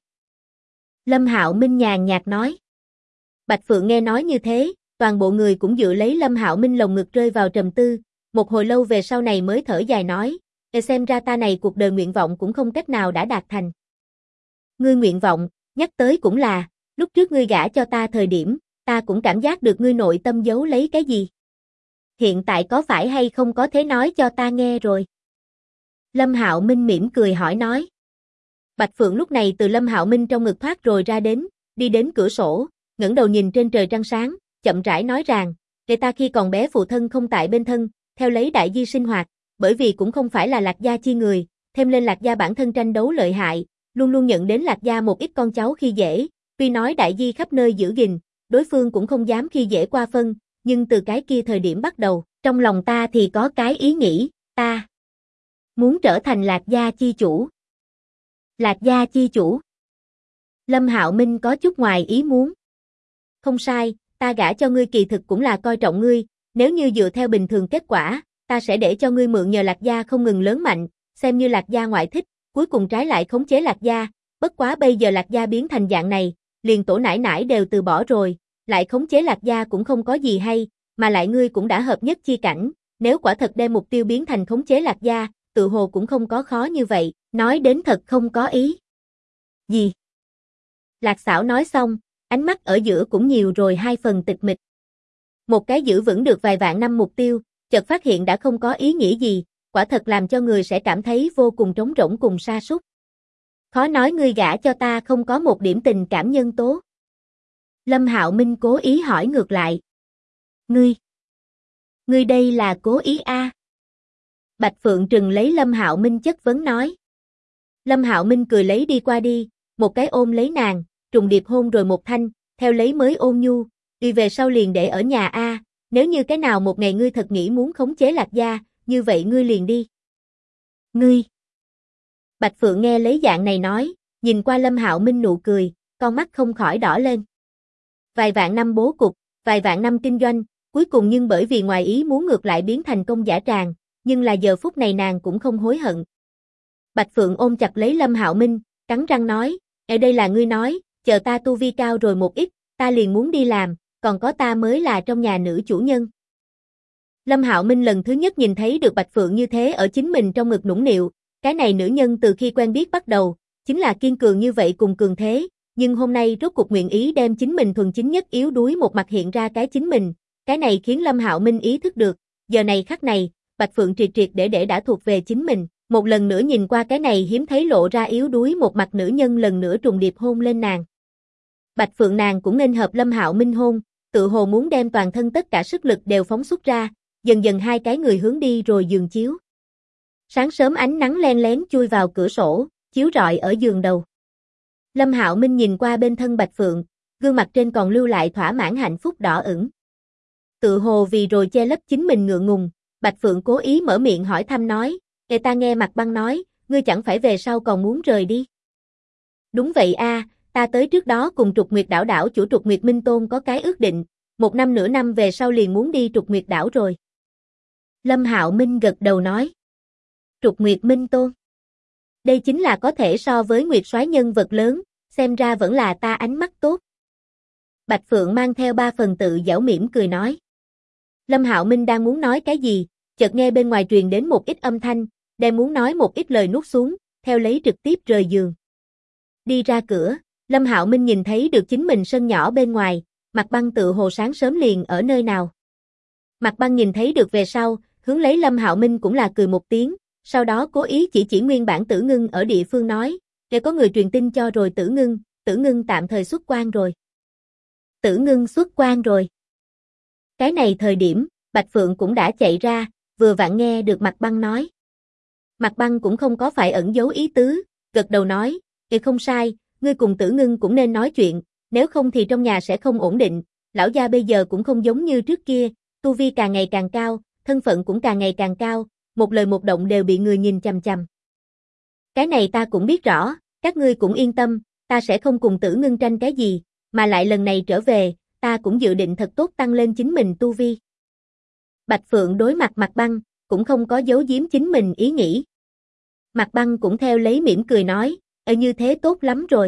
Speaker 1: Lâm Hạo Minh nhàn nhạt nói. Bạch Phượng nghe nói như thế, toàn bộ người cũng dựa lấy Lâm Hạo Minh lồng ngực rơi vào trầm tư, một hồi lâu về sau này mới thở dài nói, xem ra ta này cuộc đời nguyện vọng cũng không cách nào đã đạt thành. Ngươi nguyện vọng, nhắc tới cũng là, lúc trước ngươi gả cho ta thời điểm, ta cũng cảm giác được ngươi nội tâm giấu lấy cái gì. Hiện tại có phải hay không có thể nói cho ta nghe rồi? Lâm Hạo Minh mỉm cười hỏi nói. Bạch Phượng lúc này từ Lâm Hạo Minh trong ngực thoát rồi ra đến, đi đến cửa sổ, ngẩng đầu nhìn trên trời trăng sáng, chậm rãi nói rằng, kể ta khi còn bé phụ thân không tại bên thân, theo lấy đại di sinh hoạt, bởi vì cũng không phải là Lạc gia chi người, thêm lên Lạc gia bản thân tranh đấu lợi hại, luôn luôn nhận đến Lạc gia một ít con cháu khi dễ, tuy nói đại di khắp nơi giữ gìn, đối phương cũng không dám khi dễ qua phân, nhưng từ cái kia thời điểm bắt đầu, trong lòng ta thì có cái ý nghĩ, ta muốn trở thành Lạc gia chi chủ. Lạc gia chi chủ. Lâm Hạo Minh có chút ngoài ý muốn. Không sai, ta gả cho ngươi kỳ thực cũng là coi trọng ngươi, nếu như dựa theo bình thường kết quả, ta sẽ để cho ngươi mượn nhờ Lạc gia không ngừng lớn mạnh, xem như Lạc gia ngoại thích, cuối cùng trái lại khống chế Lạc gia, bất quá bây giờ Lạc gia biến thành dạng này, liền tổ nải nải đều từ bỏ rồi, lại khống chế Lạc gia cũng không có gì hay, mà lại ngươi cũng đã hợp nhất chi cảnh, nếu quả thật đem mục tiêu biến thành khống chế Lạc gia, tự hồ cũng không có khó như vậy, nói đến thật không có ý. Gì? Lạc Sảo nói xong, ánh mắt ở giữa cũng nhiều rồi 2 phần tịch mịch. Một cái giữ vững được vài vạn năm mục tiêu, chợt phát hiện đã không có ý nghĩa gì, quả thật làm cho người sẽ cảm thấy vô cùng trống rỗng cùng sa sút. Khó nói ngươi gả cho ta không có một điểm tình cảm nhân tố. Lâm Hạo Minh cố ý hỏi ngược lại. Ngươi đây là cố ý a? Bạch Phượng trừng lấy Lâm Hạo Minh chất vấn nói. Lâm Hạo Minh cười lấy đi qua đi, một cái ôm lấy nàng, trùng điệp hôn rồi một thanh, theo lấy mới ôn nhu, đi về sau liền để ở nhà a, nếu như cái nào một ngày ngươi thật nghĩ muốn khống chế Lạc gia, như vậy ngươi liền đi. Ngươi. Bạch Phượng nghe lấy dạng này nói, nhìn qua Lâm Hạo Minh nụ cười, con mắt không khỏi đỏ lên. Vài vạn năm bố cục, vài vạn năm kinh doanh, cuối cùng nhưng bởi vì ngoài ý muốn ngược lại biến thành công giả tràng, nhưng là giờ phút này nàng cũng không hối hận. Bạch Phượng ôm chặt lấy Lâm Hạo Minh, cắn răng nói, ở đây là ngươi nói, chờ ta tu vi cao rồi một ít, ta liền muốn đi làm, còn có ta mới là trong nhà nữ chủ nhân. Lâm Hạo Minh lần thứ nhất nhìn thấy được Bạch Phượng như thế ở chính mình trong ngực nũng nịu, cái này nữ nhân từ khi quen biết bắt đầu, chính là kiên cường như vậy cùng cường thế, nhưng hôm nay rốt cuộc nguyện ý đem chính mình thuần chính nhất yếu đuối một mặt hiện ra cái chính mình, cái này khiến Lâm Hạo Minh ý thức được, giờ này khắc này, Bạch Phượng triệt triệt để đã thuộc về chính mình, một lần nữa nhìn qua cái này hiếm thấy lộ ra yếu đuối một mặt nữ nhân lần nữa trùng điệp hôn lên nàng. Bạch Phượng nàng cũng nên hợp Lâm Hạo Minh hôn, tự hồ muốn đem toàn thân tất cả sức lực đều phóng xuất ra, dần dần hai cái người hướng đi rồi giường chiếu. Sáng sớm ánh nắng len lén chui vào cửa sổ, chiếu rọi ở giường đầu. Lâm Hạo Minh nhìn qua bên thân Bạch Phượng, gương mặt trên còn lưu lại thỏa mãn hạnh phúc đỏ ửng. Tự hồ vì rồi che lấp chính mình ngượng ngùng, Bạch Phượng cố ý mở miệng hỏi thăm nói, "Ê ta nghe Mạc Băng nói, ngươi chẳng phải về sau còn muốn rời đi?" "Đúng vậy a, ta tới trước đó cùng Trục Nguyệt đảo đảo chủ Trục Nguyệt Minh Tôn có cái ước định, 1 năm nửa năm về sau liền muốn đi Trục Nguyệt đảo rồi." Lâm Hạo Minh gật đầu nói. Trục Nguyệt Minh Tôn. Đây chính là có thể so với Nguyệt soái nhân vật lớn, xem ra vẫn là ta ánh mắt tốt. Bạch Phượng mang theo 3 phần tự giễu mỉm cười nói. Lâm Hạo Minh đang muốn nói cái gì, chợt nghe bên ngoài truyền đến một ít âm thanh, đang muốn nói một ít lời nuốt xuống, theo lấy trực tiếp rời giường. Đi ra cửa, Lâm Hạo Minh nhìn thấy được chính mình sân nhỏ bên ngoài, Mạc Băng tự hồ sáng sớm liền ở nơi nào. Mạc Băng nhìn thấy được về sau, hướng lấy Lâm Hạo Minh cũng là cười một tiếng, sau đó cố ý chỉ nguyên bản Tử Ngưng ở địa phương nói, để có người truyền tin cho rồi Tử Ngưng tạm thời xuất quan rồi. Tử Ngưng xuất quan rồi. Cái này thời điểm, Bạch Phượng cũng đã chạy ra, vừa vặn nghe được Mạc Băng nói. Mạc Băng cũng không có phải ẩn giấu ý tứ, gật đầu nói, không sai, ngươi cùng Tử Ngưng cũng nên nói chuyện, nếu không thì trong nhà sẽ không ổn định, lão gia bây giờ cũng không giống như trước kia, tu vi càng ngày càng cao, thân phận cũng càng ngày càng cao, một lời một động đều bị người nhìn chằm chằm. Cái này ta cũng biết rõ, các ngươi cũng yên tâm, ta sẽ không cùng Tử Ngưng tranh cái gì, mà lại lần này trở về, ta cũng dự định thật tốt tăng lên chính mình tu vi. Bạch Phượng đối mặt Mạc Băng, cũng không có giấu giếm chính mình ý nghĩ. Mạc Băng cũng theo lấy mỉm cười nói, như thế tốt lắm rồi.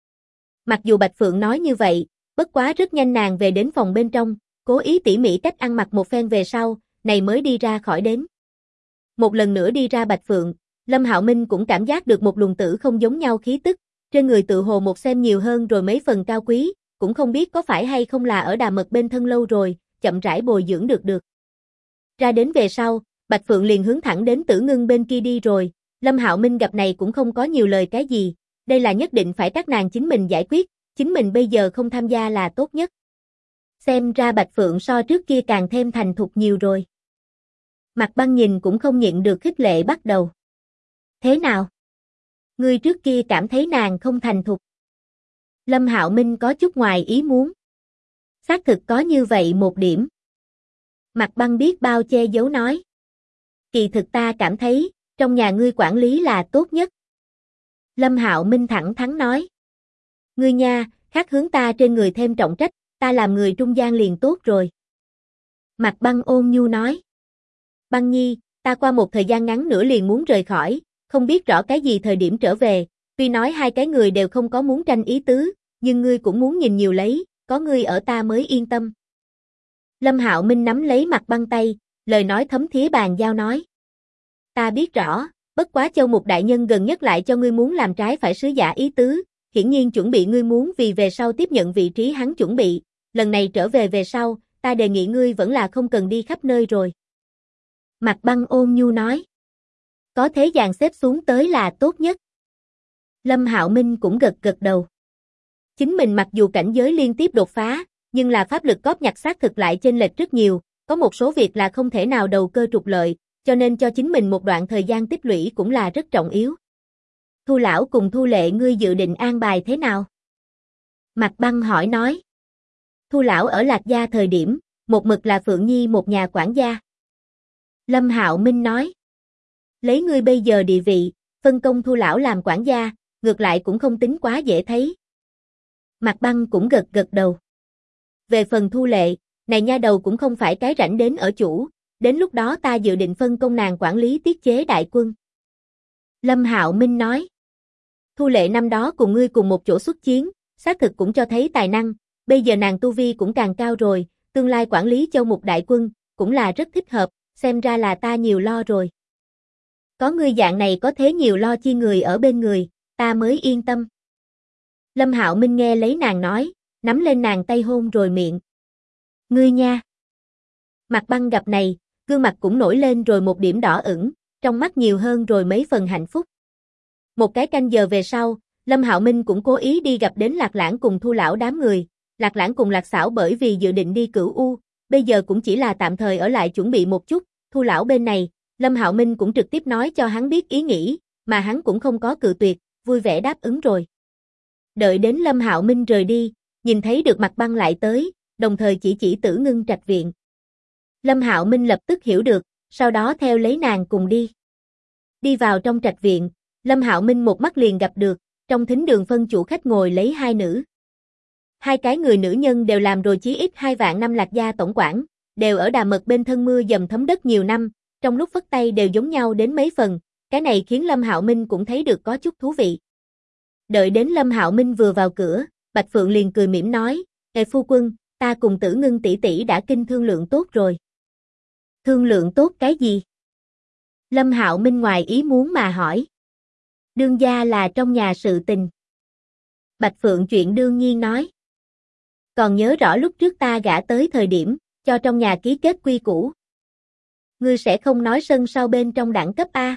Speaker 1: Mặc dù Bạch Phượng nói như vậy, bất quá rất nhanh nàng về đến phòng bên trong, cố ý tỉ mỉ cách ăn mặc một phen về sau, này mới đi ra khỏi đến. Một lần nữa đi ra Bạch Phượng, Lâm Hạo Minh cũng cảm giác được một luồng tử không giống nhau khí tức, trên người tự hồ một xem nhiều hơn rồi mấy phần cao quý, cũng không biết có phải hay không là ở Đà Mật bên thân lâu rồi, chậm rãi bồi dưỡng được. Ra đến về sau, Bạch Phượng liền hướng thẳng đến Tử Ngưng bên kia đi rồi, Lâm Hạo Minh gặp này cũng không có nhiều lời cái gì, đây là nhất định phải các nàng chính mình giải quyết, chính mình bây giờ không tham gia là tốt nhất. Xem ra Bạch Phượng so trước kia càng thêm thành thục nhiều rồi. Mạc Băng nhìn cũng không nhịn được khích lệ bắt đầu. Thế nào? Ngươi trước kia cảm thấy nàng không thành thục. Lâm Hạo Minh có chút ngoài ý muốn. Xác thực có như vậy một điểm. Mạc Băng biết bao che giấu nói. Kỳ thực ta cảm thấy, trong nhà ngươi quản lý là tốt nhất. Lâm Hạo Minh thẳng thắn nói. Ngươi nha, khác hướng ta trên người thêm trọng trách, ta làm người trung gian liền tốt rồi. Mạc Băng ôn nhu nói. Băng Nhi, ta qua một thời gian ngắn nữa liền muốn rời khỏi, không biết rõ cái gì thời điểm trở về, tuy nói hai cái người đều không có muốn tranh ý tứ, nhưng ngươi cũng muốn nhìn nhiều lấy, có ngươi ở ta mới yên tâm. Lâm Hạo Minh nắm lấy Mặt Băng tay, lời nói thấm thía bàn giao nói. Ta biết rõ, bất quá Châu Mục đại nhân gần nhất lại cho ngươi muốn làm trái phải sứ giả ý tứ, hiển nhiên chuẩn bị ngươi muốn vì về sau tiếp nhận vị trí hắn chuẩn bị, lần này trở về về sau, ta đề nghị ngươi vẫn là không cần đi khắp nơi rồi. Mặt Băng ôn nhu nói. Có thế dàn xếp xuống tới là tốt nhất. Lâm Hạo Minh cũng gật gật đầu. Chính mình mặc dù cảnh giới liên tiếp đột phá, nhưng là pháp lực góp nhặt xác thực lại chênh lệch rất nhiều, có một số việc là không thể nào đầu cơ trục lợi, cho nên cho chính mình một đoạn thời gian tích lũy cũng là rất trọng yếu. Thu lão cùng Thu Lệ ngươi dự định an bài thế nào? Mặt Băng hỏi nói. Thu lão ở Lạc Gia thời điểm, một mực là Phượng Nhi một nhà quản gia. Lâm Hạo Minh nói. Lấy ngươi bây giờ địa vị, phân công Thu lão làm quản gia, ngược lại cũng không tính quá dễ thấy. Mặt Băng cũng gật gật đầu. Về phần Thu Lệ, này nha đầu cũng không phải cái rảnh đến ở chủ, đến lúc đó ta dự định phân công nàng quản lý tiết chế đại quân. Lâm Hạo Minh nói. Thu Lệ năm đó cùng ngươi cùng một chỗ xuất chiến, xác thực cũng cho thấy tài năng, bây giờ nàng tu vi cũng càng cao rồi, tương lai quản lý Châu Mục đại quân, cũng là rất thích hợp, xem ra là ta nhiều lo rồi. Có ngươi dạng này có thế nhiều lo chi người ở bên người, ta mới yên tâm. Lâm Hạo Minh nghe lấy nàng nói, nắm lên nàng tay hôn rồi miệng. Ngươi nha. Mặt Băng gặp này, gương mặt cũng nổi lên rồi một điểm đỏ ửng, trong mắt nhiều hơn rồi mấy phần hạnh phúc. Một cái canh giờ về sau, Lâm Hạo Minh cũng cố ý đi gặp đến Lạc Lãng cùng Thu lão đám người. Lạc Lãng cùng Lạc Xảo bởi vì dự định đi Cửu U, bây giờ cũng chỉ là tạm thời ở lại chuẩn bị một chút. Thu lão bên này, Lâm Hạo Minh cũng trực tiếp nói cho hắn biết ý nghĩ, mà hắn cũng không có cự tuyệt, vui vẻ đáp ứng rồi. Đợi đến Lâm Hạo Minh rời đi, nhìn thấy được Mặt Băng lại tới, đồng thời chỉ Tử Ngưng trạch viện. Lâm Hạo Minh lập tức hiểu được, sau đó theo lấy nàng cùng đi. Đi vào trong trạch viện, Lâm Hạo Minh một mắt liền gặp được, trong thính đường phân chủ khách ngồi lấy hai nữ. Hai cái người nữ nhân đều làm rồi chí ít 2 vạn năm Lạc Gia tổng quản, đều ở Đà Mật bên thân mưa dầm thấm đất nhiều năm, trong lúc phất tay đều giống nhau đến mấy phần, cái này khiến Lâm Hạo Minh cũng thấy được có chút thú vị. Đợi đến Lâm Hạo Minh vừa vào cửa, Bạch Phượng liền cười mỉm nói, "Ngài phu quân, ta cùng Tử Ngưng tỷ tỷ đã kinh thương lượng tốt rồi." Thương lượng tốt cái gì? Lâm Hạo Minh ngoài ý muốn mà hỏi. Đương gia là trong nhà sự tình. Bạch Phượng chuyện đương nhiên nói. Còn nhớ rõ lúc trước ta gả tới thời điểm, cho trong nhà ký kết quy củ. Ngươi sẽ không nói sân sau bên trong đẳng cấp A.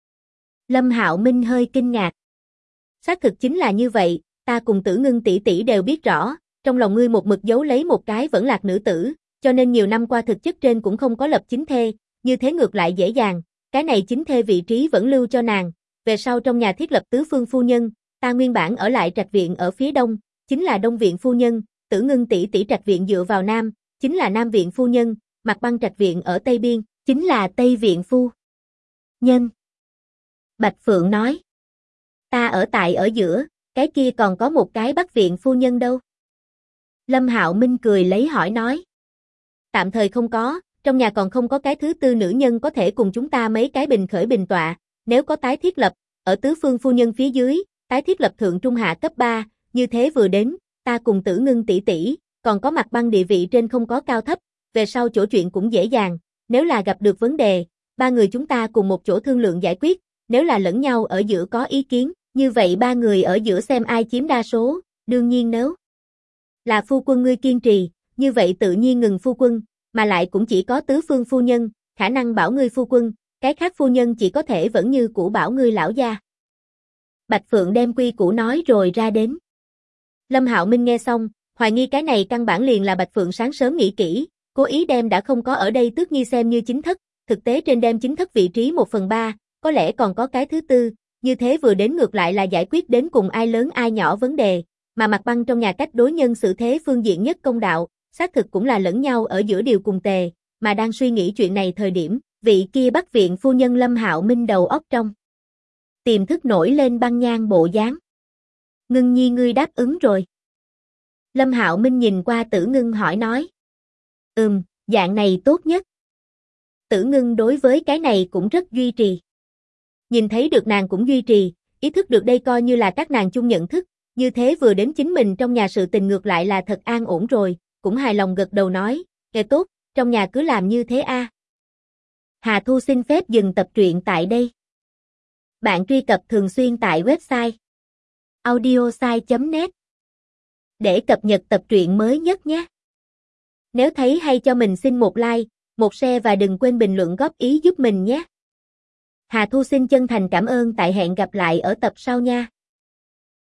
Speaker 1: Lâm Hạo Minh hơi kinh ngạc. Xác thực chính là như vậy, ta cùng Tử Ngưng tỷ tỷ đều biết rõ, trong lòng ngươi một mực giấu lấy một cái vẫn lạc nữ tử, cho nên nhiều năm qua thực chất trên cũng không có lập chính thê, như thế ngược lại dễ dàng, cái này chính thê vị trí vẫn lưu cho nàng, về sau trong nhà thiết lập tứ phương phu nhân, ta nguyên bản ở lại trạch viện ở phía đông, chính là Đông viện phu nhân, Tử Ngưng tỷ tỷ trạch viện dựa vào nam, chính là Nam viện phu nhân, Mặt Băng trạch viện ở tây biên, chính là Tây viện phu nhân. Bạch Phượng nói, ta ở tại ở giữa, cái kia còn có một cái Bắc viện phu nhân đâu? Lâm Hạo Minh cười lấy hỏi nói, tạm thời không có, trong nhà còn không có cái thứ tư nữ nhân có thể cùng chúng ta mấy cái bình khởi bình tọa, nếu có tái thiết lập, ở tứ phương phu nhân phía dưới, tái thiết lập thượng trung hạ cấp 3, như thế vừa đến, ta cùng Tử Ngưng tỷ tỷ, còn có Mặt Băng địa vị trên không có cao thấp, về sau chỗ chuyện cũng dễ dàng, nếu là gặp được vấn đề, ba người chúng ta cùng một chỗ thương lượng giải quyết, nếu là lẫn nhau ở giữa có ý kiến, như vậy ba người ở giữa xem ai chiếm đa số, đương nhiên nếu là phu quân ngươi kiên trì, như vậy tự nhiên ngừng phu quân, mà lại cũng chỉ có tứ phương phu nhân, khả năng bảo ngươi phu quân, cái khác phu nhân chỉ có thể vẫn như cũ bảo ngươi lão gia. Bạch Phượng đem quy củ nói rồi ra đến. Lâm Hạo Minh nghe xong, hoài nghi cái này căn bản liền là Bạch Phượng sáng sớm nghĩ kỹ, cố ý đem đã không có ở đây Tước Nhi xem như chính thất, thực tế trên đem chính thất vị trí 1/3, có lẽ còn có cái thứ tư, như thế vừa đến ngược lại là giải quyết đến cùng ai lớn ai nhỏ vấn đề, mà Mặt Băng trong nhà cách đối nhân xử thế phương diện nhất công đạo, xác thực cũng là lẫn nhau ở giữa điều cùng tề, mà đang suy nghĩ chuyện này thời điểm, vị kia Bắc viện phu nhân Lâm Hạo Minh đầu óc trong tiềm thức nổi lên băng nhang bộ dáng. Ngưng Nhi ngươi đáp ứng rồi. Lâm Hạo Minh nhìn qua Tử Ngưng hỏi nói. Dạng này tốt nhất. Tử Ngưng đối với cái này cũng rất duy trì. Nhìn thấy được nàng cũng duy trì, ý thức được đây coi như là các nàng chung nhận thức, như thế vừa đến chính mình trong nhà sự tình ngược lại là thật an ổn rồi, cũng hài lòng gật đầu nói, kệ tốt, trong nhà cứ làm như thế a. Hà Thu xin phép dừng tập truyện tại đây. Bạn truy cập thường xuyên tại website audiosai.net để cập nhật tập truyện mới nhất nhé. Nếu thấy hay cho mình xin một like, một share và đừng quên bình luận góp ý giúp mình nhé. Hà Thu xin chân thành cảm ơn, tại hẹn gặp lại ở tập sau nha.